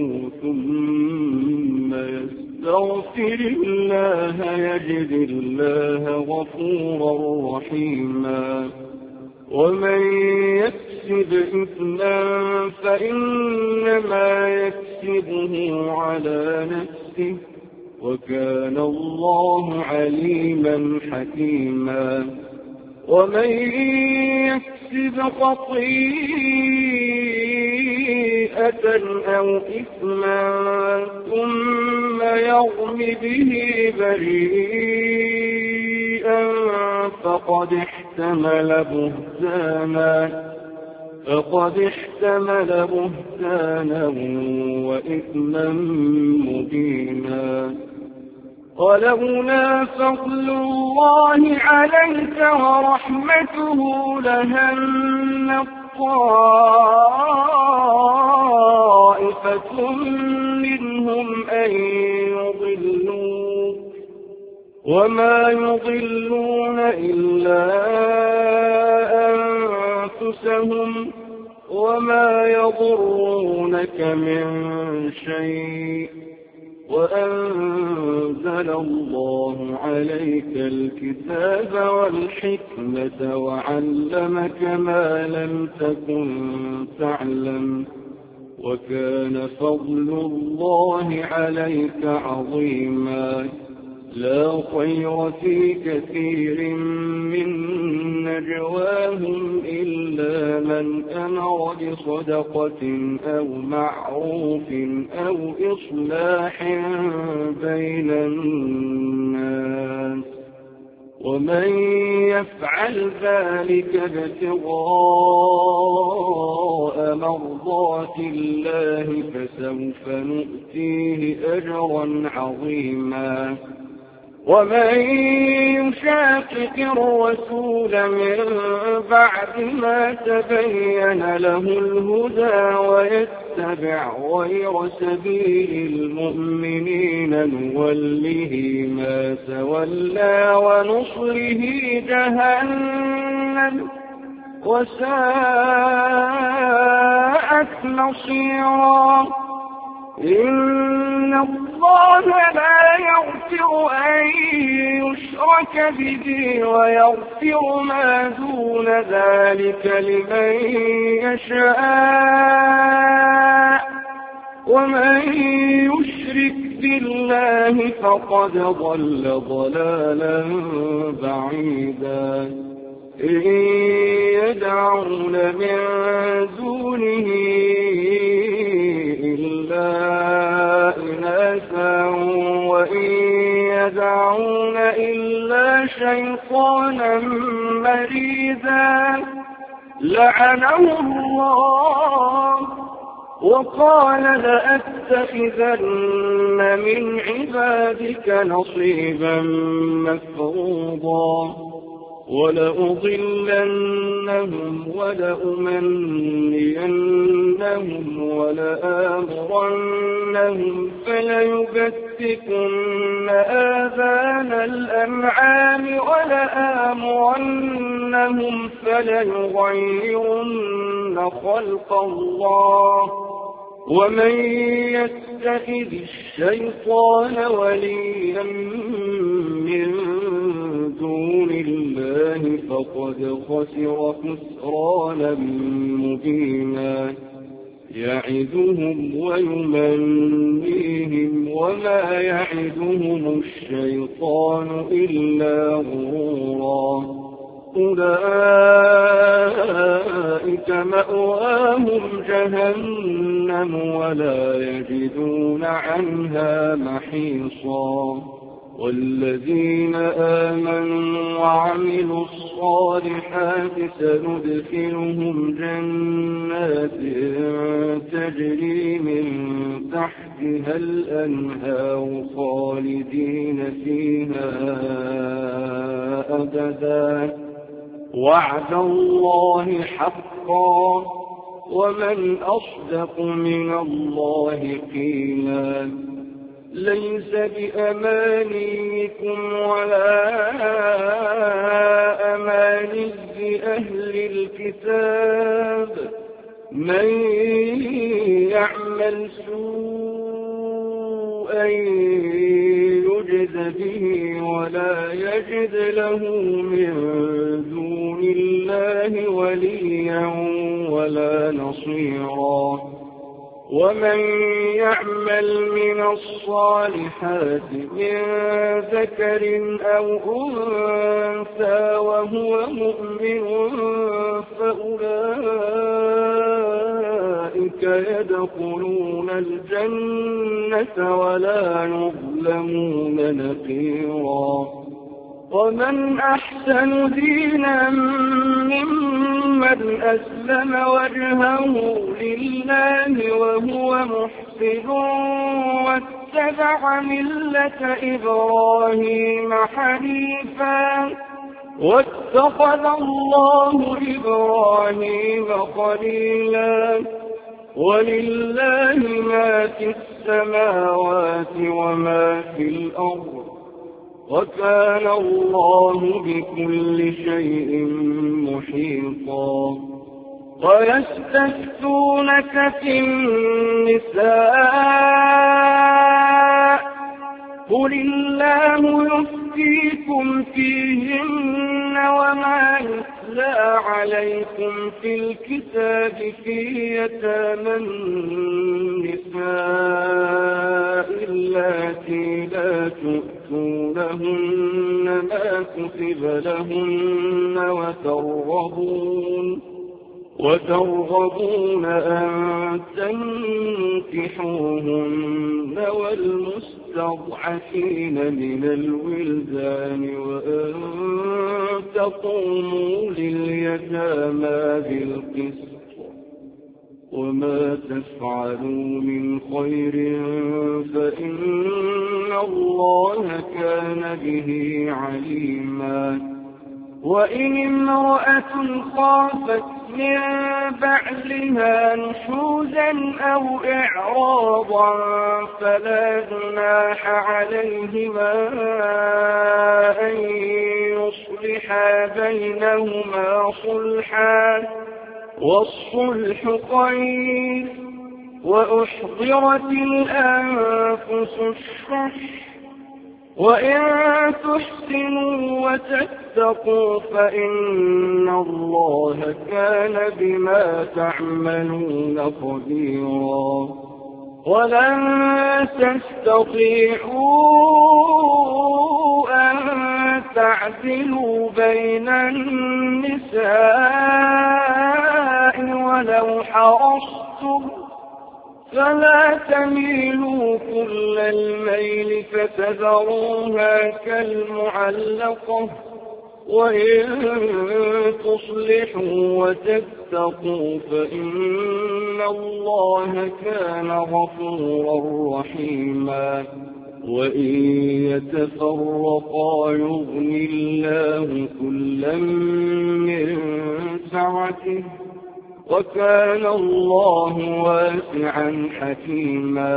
ثم يستغفر الله يجد الله غفورا رحيما ومن يكسب إثما فإنما يكسبه على نفسه وكان الله عليما حكيما ومن يكسب خطيئة أو إثما ثم يرم به بريئا فقد احتمل بهتانا وإثما مبينا ولولا فضل الله عليك ورحمته لهم طائفة منهم أن يضلوك وما يضلون إلا أنفسهم وما يضرونك من شيء وأنزل الله عليك الكتاب والحكمة وعلمك ما لم تكن تعلم وكان فضل الله عليك عظيما لا خير في كثير من نجواهم إلا من أمر بصدقة أو معروف أو إصلاح بين الناس ومن يفعل ذلك ابتغاء مرضات الله فسوف نؤتيه أجرا عظيما ومن يشاقق الرسول من بعد ما تبين له الهدى ويتبع غير سبيل المؤمنين نوله ما تولى ونصره جهنم وساءت مصيرا إن الله لا يغفر أن يشرك به ويغفر ما دون ذلك لمن يشاء ومن يشرك بالله فقد ضل ضلالا بعيدا إن يدعون من دونه إلا إناثا وإن يدعون إلا شيطانا مريدا لعنه الله وقال لأتخذن من عبادك نصيبا مفروضا ولأضلنهم ولأمنينهم ولآمرنهم فليبتكن آذان الأنعام ولآمرنهم فليغيرن خلق الله ومن يتخذ الشيطان وليا من دون الله فقد خسر خسرانا مبينا يعدهم ويمنيهم وما يعدهم الشيطان إلا غرورا أولئك مأواهم جهنم ولا يجدون عنها محيصا والذين آمنوا وعملوا الصالحات سندخلهم جنات تجري من تحتها الأنهار خالدين فيها أبدا وعد الله حقا ومن أصدق من الله قيلا ليس بأمانيكم ولا أماني أهل الكتاب من يعمل سوءا يجز به ولا يجد له من دون الله وليا ولا نصيرا ومن يعمل من الصالحات من ذكر أو أنثى وهو مؤمن فأولئك يدخلون الجنة ولا يظلمون نقيرا ومن أحسن دينا ممن أسلم وجهه لله وهو محسن واتبع ملة إبراهيم حنيفا واتخذ الله إبراهيم خليلا ولله ما في السماوات وما في الأرض وكان الله بكل شيء محيطا ويستفتونك في النساء قل الله يفتيكم فيهن وما يتلى عليكم في الكتاب في يتامى النساء اللاتي لا تؤتونهن ما كتب لهن وترغبون أن تنكحوهن والمستضعفين من الولدان وأن تقوموا لليتامى بالقسط وما تفعلوا من خير فإن الله كان به عليما وإن امرأة خافت من بعلها نشوزا أو إعراضا فلا جناح عليهما أن يصلحا بينهما صلحا والصلح خير وأحضرت الأنفس الشح وإن تحسنوا وتتقوا فإن الله كان بما تعملون خبيرا ولن تستطيعوا أن تعدلوا بين النساء ولو حرصتم فلا تميلوا كل الميل فتذروها كالمعلقة وإن تصلحوا وتتقوا فإن الله كان غفورا رحيما وإن يتفرقا يغني الله كلا من سعته وكان الله واسعا حكيما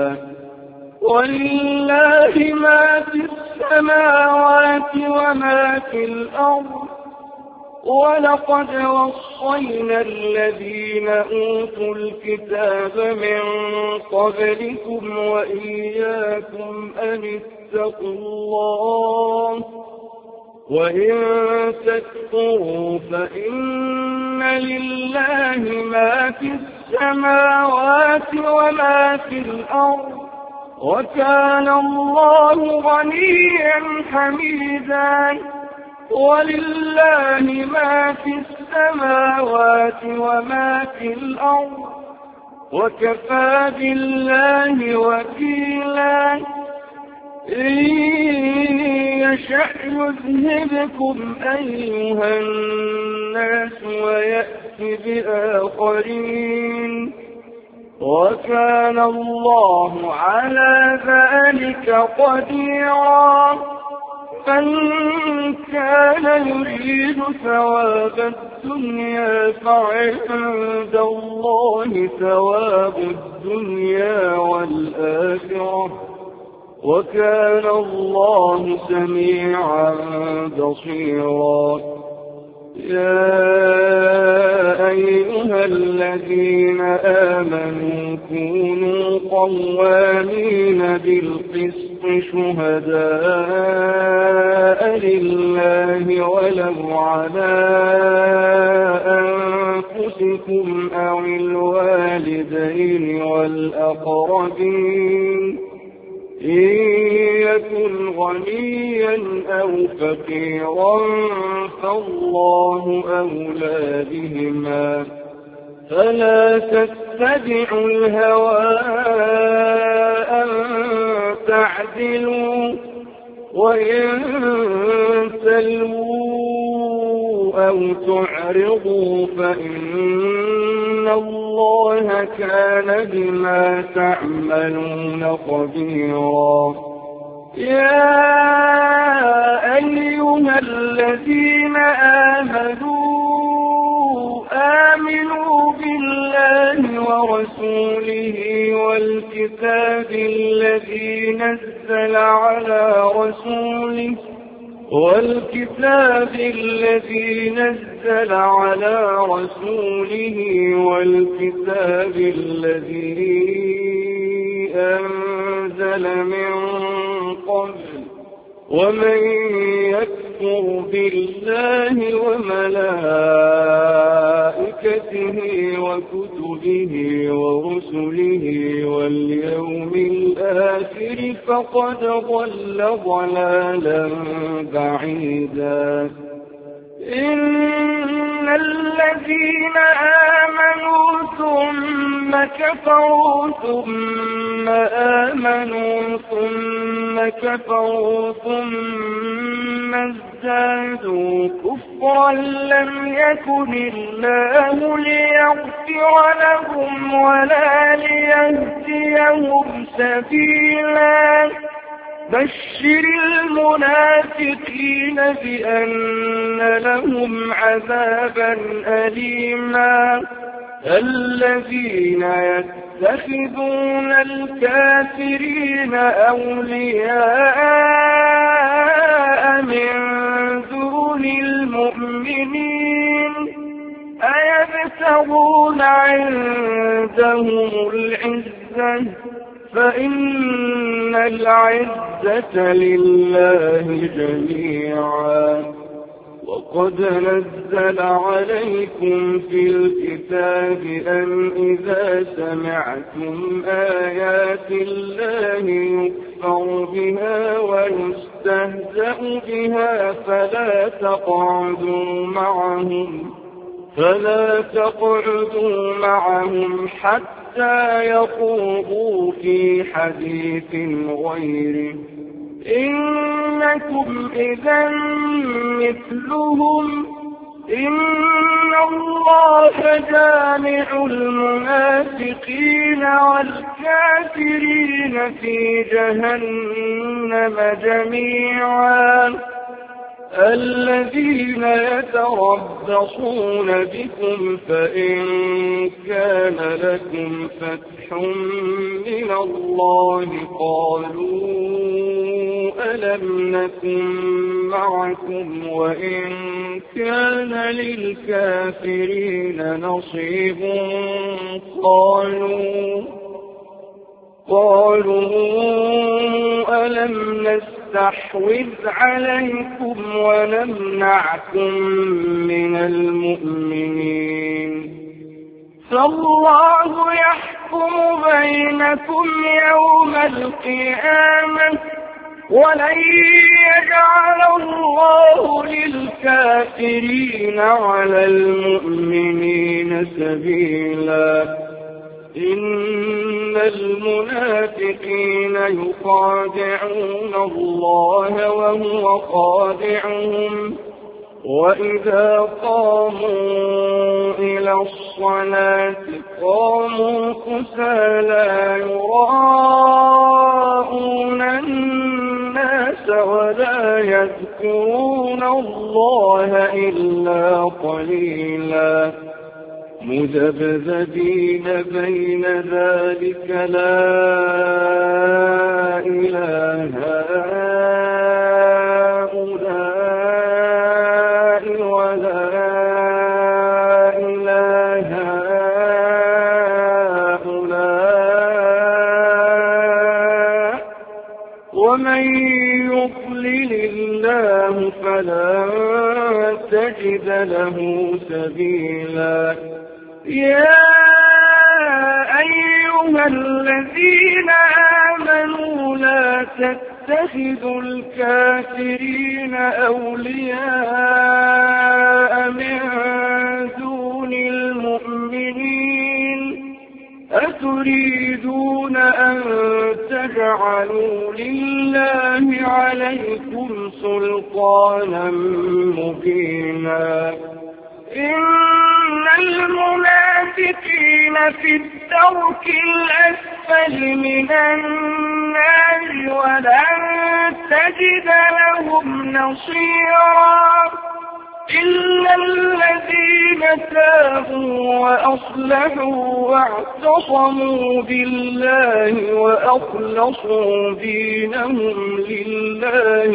ولله ما في السماوات وما في الأرض ولقد وصينا الذين أوتوا الكتاب من قبلكم وإياكم أن اتقوا الله وإن تكفروا فإن لله ما في السماوات وما في الأرض وكان الله غنيا حميدا ولله ما في السماوات وما في الأرض وكفى بالله وكيلا إن يشأ يذهبكم أيها الناس ويأتي بآخرين وكان الله على ذلك قديرا من كان يريد ثواب الدنيا فعند الله ثواب الدنيا والآخرة وكان الله سميعا بصيرا يا أيها الذين آمنوا كونوا قوامين بالقسط شهداء لله ولو على أنفسكم أو الوالدين والأقربين إن يكن غنيا أو فقيرا فالله أولى بهما فلا تتبعوا الهوى أن تعدلوا وإن تلووا أو تعرضوا فإن الله كان بما تعملون خبيرا يا أيها الذين آمنوا بالله ورسوله والكتاب الذي نزل على رسوله والكتاب الذي أنزل من قبل ومن يكفر بالله وملائكته وكتبه ورسله واليوم الآخر فقد ضل ضلالا بعيدا إن الذين آمنوا ثم كفروا ثم آمنوا ثم كفروا ثم ازدادوا كفرا لم يكن الله ليغفر لهم ولا ليهديهم سبيلا بشر المنافقين بأن لهم عذابا أليما الذين يتخذون الكافرين أولياء من دون المؤمنين أيبتغون عندهم العزة فإن العزة لله جميعا وقد نزل عليكم في الكتاب أن إذا سمعتم آيات الله يكفر بها ويستهزأ بها فلا تقعدوا معهم حتى يخوضوا في حديث غيره إنكم إذا مثلهم إن الله جامع المنافقين والكافرين في جهنم جميعا الذين يتربصون بكم فإن كان لكم فتح من الله قالوا ألم نكن معكم وإن كان للكافرين نصيب قالوا ألم نستحوذ عليكم ونمنعكم من المؤمنين فالله يحكم بينكم يوم القيامة ولن يجعل الله للكافرين على المؤمنين سبيلا إن المنافقين يخادعون الله وهو خادعهم وإذا قاموا إلى الصلاة قاموا كسالى يراءون الناس ولا يذكرون الله إلا قليلا مذبذبين بين ذلك لا إله هؤلاء ولا إله ومن يضلل الله فلا تجد له سبيلا يا أيها الذين آمنوا لا تتخذوا الكافرين أولياء من دون المؤمنين أتريدون أن تجعلوا لله عليكم سلطانا مبينا إن المنافقين في الدرك الأسفل من النار ولن تجد لهم نصيرا إلا الذين تابوا وأصلحوا واعتصموا بالله وأخلصوا دينهم لله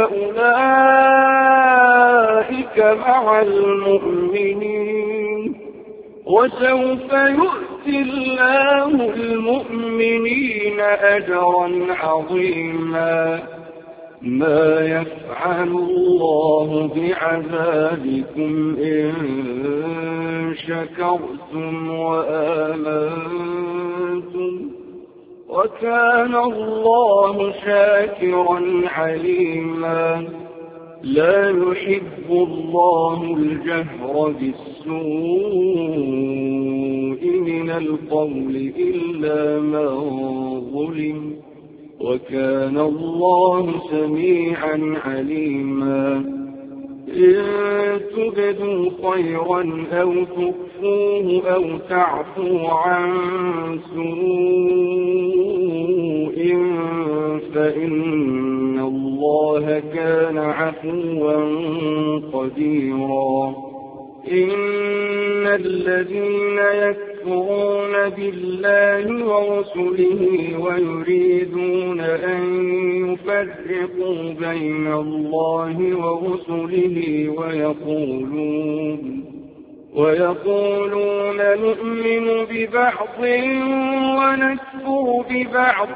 فأولئك مع المؤمنين وسوف يؤتي الله المؤمنين أجرا عظيما ما يفعل الله بعذابكم إن شكرتم وآمنتم وكان الله شاكرا عليما لا يحب الله الجهر بالسوء من القول إلا من ظلم وكان الله سميعا عليما إن تبدوا خيرا أو تخفوه أو تعفوا عن سوء فإن الله كان عفوا قديرا إن الذين يكفرون بالله ورسله ويريدون أن يفرقوا بين الله ورسله ويقولون نؤمن ببعض ونكفر ببعض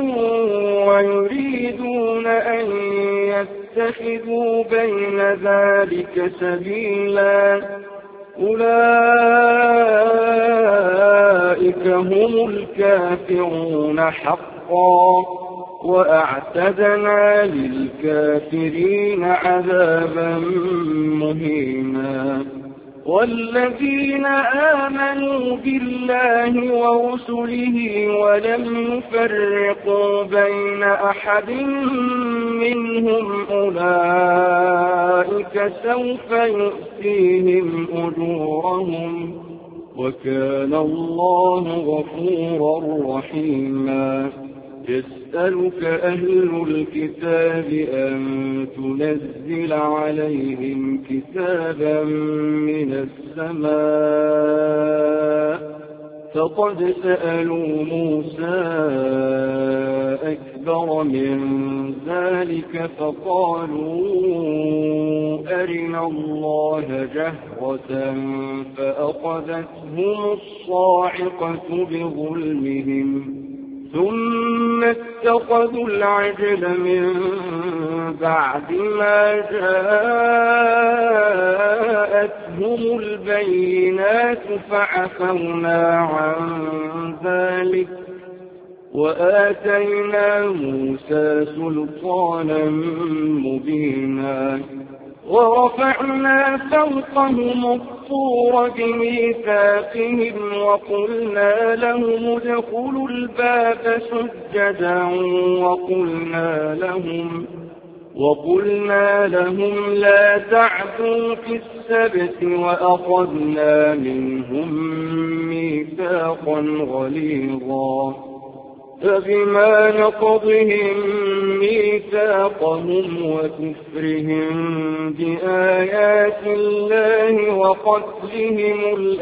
ويريدون أن يتخذوا بين ذلك سبيلا أولئك هم الكافرون حقا وأعتدنا للكافرين عذابا مهينا والذين آمنوا بالله ورسله ولم يفرقوا بين أحد منهم أولئك سوف يؤتيهم أجورهم وكان الله غفورا رحيما يسألك أهل الكتاب أن تنزل عليهم كتابا من السماء فقد سألوا موسى أكبر من ذلك فقالوا أرنا الله جهرة فأخذتهم الصاعقة بظلمهم ثم اتخذوا العجل من بعد ما جاءتهم البينات فعفونا عن ذلك وآتينا موسى سلطانا مبينا ورفعنا فوقهم الطور بميثاقهم وقلنا لهم ادخلوا الباب سجدا وقلنا لهم لا تعثوا في السبت وأخذنا منهم ميثاقا غليظا فبما نقضهم ميثاقهم وكفرهم بآيات الله وقتلهم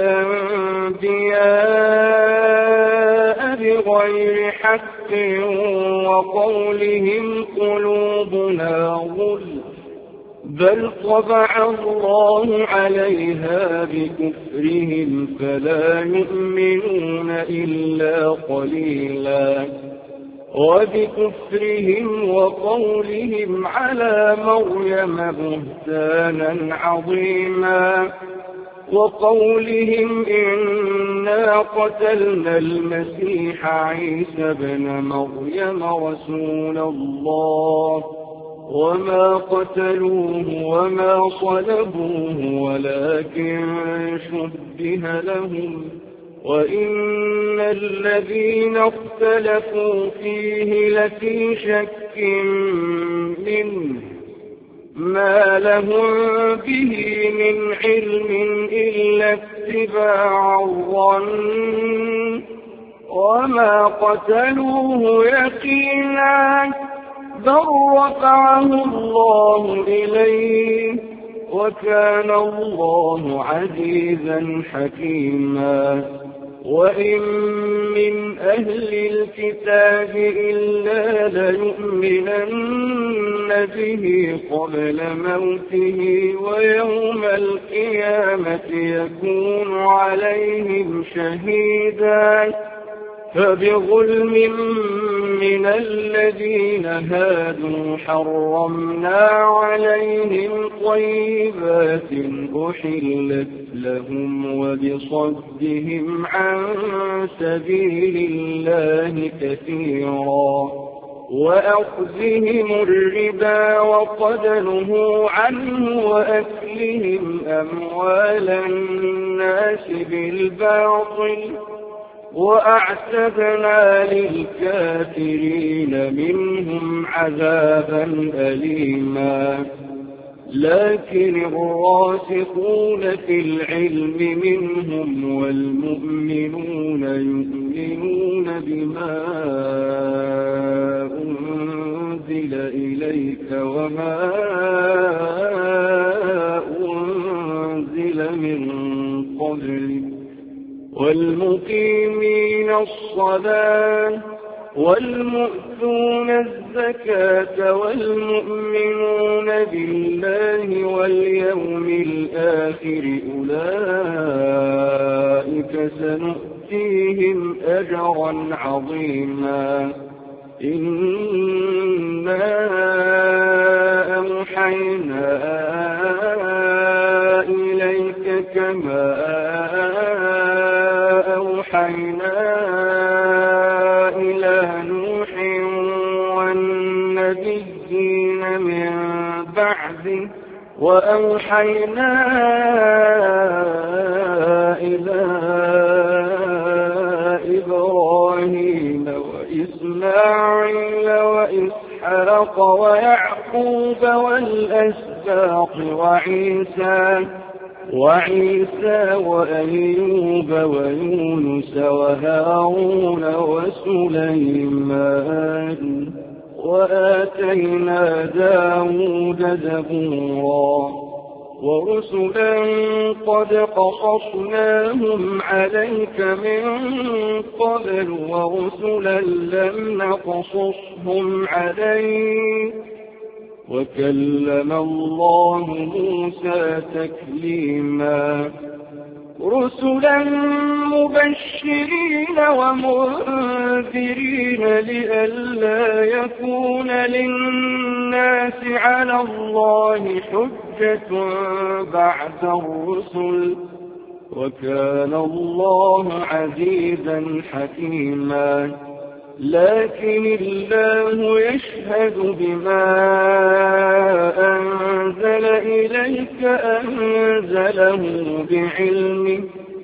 الأنبياء بغير حق وقولهم قلوبنا غلف بل طبع الله عليها بكفرهم فلا يؤمنون إلا قليلا وبكفرهم وقولهم على مريم بهتانا عظيما وقولهم إنا قتلنا المسيح عيسى بن مريم رسول الله وما قتلوه وما صلبوه ولكن شبه لهم وإن الذين اختلفوا فيه لفي شك منه ما لهم به من علم إلا اتباع الظن وما قتلوه يقينا بل رفعه الله إليه وكان الله عزيزا حكيما وإن من أهل الكتاب إلا ليؤمنن به قبل موته ويوم القيامة يكون عليهم شهيدا فبظلم من الذين هادوا حرمنا عليهم طيبات أحلت لهم وبصدهم عن سبيل الله كثيرا وأخذهم الربا وقد نهوا عنه وأكلهم أموال الناس بالباطل وأعتدنا للكافرين منهم عذابا أليما لكن الراسخون في العلم منهم والمؤمنون يؤمنون بما أنزل إليك وما أنزل من قبلك والمقيمين الصلاة والمؤتون الزكاة والمؤمنون بالله واليوم الآخر أولئك سنؤتيهم أجرا عظيما إنا أوحينا إليك كما أوحينا إلى نوح والنبيين من بعده وأوحينا إلى إبراهيم وإسماعيل وإسحاق ويعقوب والأسباط وعيسى وأيوب ويونس وهارون وسليمان وآتينا داود زبورا ورسلا قد قصصناهم عليك من قبل ورسلا لم نقصصهم عليك وكلم الله موسى تكليما رسلا مبشرين ومنذرين لئلا يكون للناس على الله حجة بعد الرسل وكان الله عزيزا حكيما لكن الله يشهد بما أنزل إليك أنزله بعلمه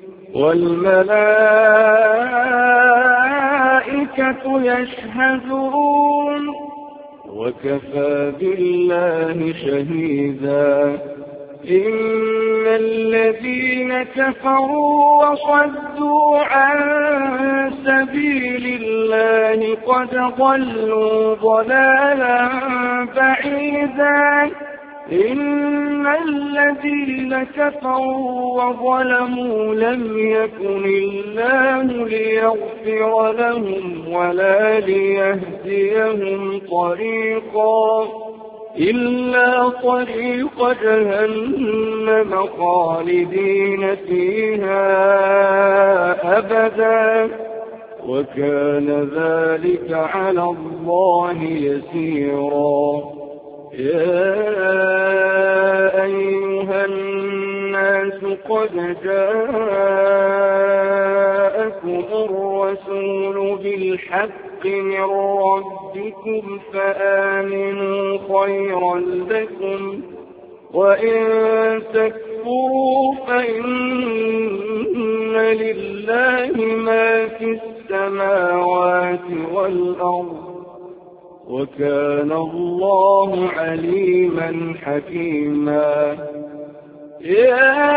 والملائكة يشهدون وكفى بالله شهيدا إن الذين كفروا وصدوا عن سبيل الله قد ضلوا ضلالا بعيدا إن الذين كفروا وظلموا لم يكن الله ليغفر لهم ولا ليهديهم طريقا إلا طريق جهنم خالدين فيها أبدا وكان ذلك على الله يسيرا. يا أيها الناس قد جاءكم الرسول بالحق من ربكم فآمنوا خيرا لكم، وإن تكفروا فإن لله ما في السماوات والأرض، وكان الله عليما حكيما. يا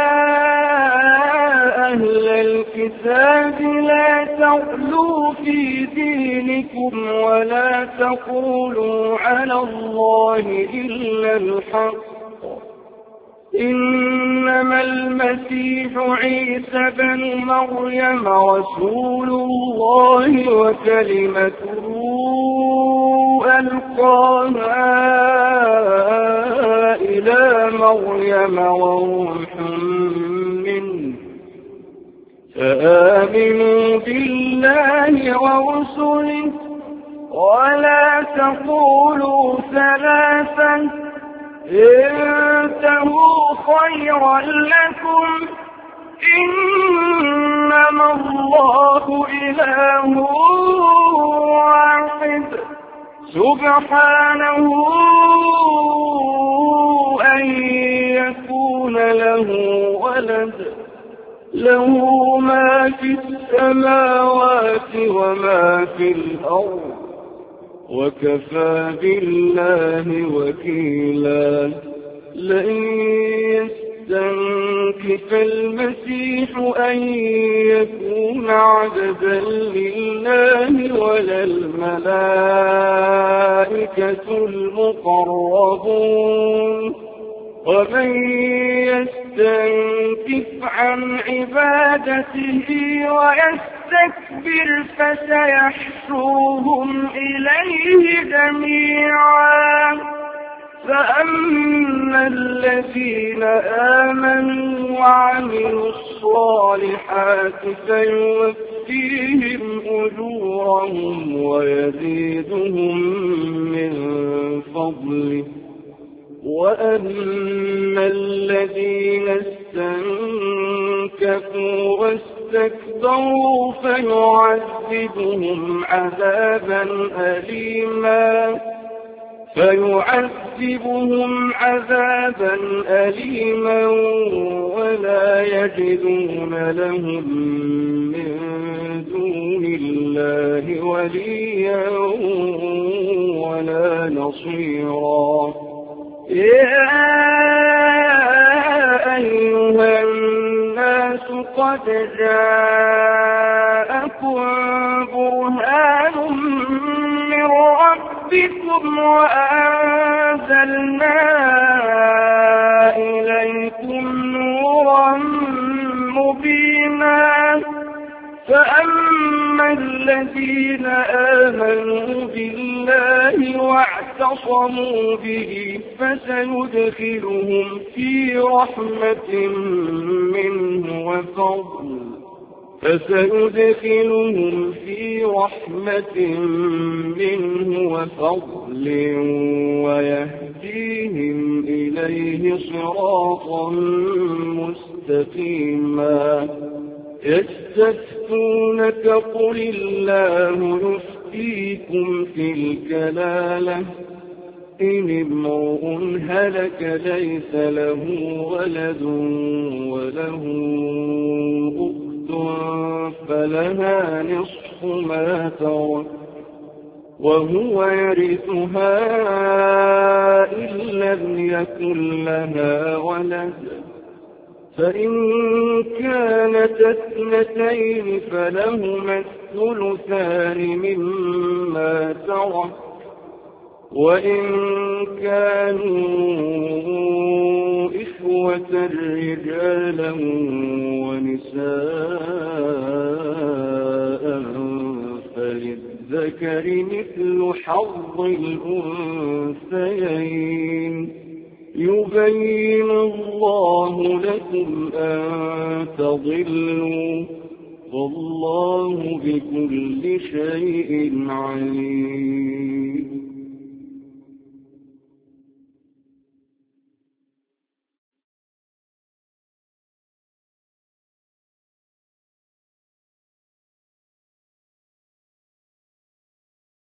أهل الكتاب لا تغلوا في دينكم ولا تقولوا على الله إلا الحق، إنما المسيح عيسى بن مريم رسول الله وكلمته ألقاها إلى مريم وروح منه، فآمنوا بالله ورسله ولا تقولوا ثلاثا، انتهوا خيرا لكم، إنما الله إله واحد سبحانه أن يكون له ولد، له ما في السماوات وما في الأرض، وكفى بالله وكيلا. لن يستنكف المسيح أن يكون عبدا لله ولا الملائكة المقربون، ومن يستنكف عن عبادته ويستكبر فسيحشرهم إليه جميعا. فأما الذين آمنوا وعملوا الصالحات فيوفيهم أجورهم ويزيدهم من فضله، وأما الذين استنكفوا واستكبروا فيعذبهم عذابا أليما ولا يجدون لهم من دون الله وليا ولا نصيرا. يا أيها الناس قد جاءكم برهان من ربكم وأنزلنا إليكم نورا مبينا. فأما الذين آمنوا بالله واعتصموا به فسيدخلهم في رحمة منه وفضل ويهديهم إليه صراطا مستقيما. يستفتونك قل الله يفتيكم في الكلالة، إن امرؤ هلك ليس له ولد وله أخت فلها نصف ما ترك وهو يرثها إن لم يكن لها ولد، فإن كانت اثنتين فلهما الثلثان مما ترك، وإن كانوا إخوة رجالا ونساء فللذكر مثل حظ الأنثيين. يبين الله لكم أن تضلوا والله بكل شيء عليم.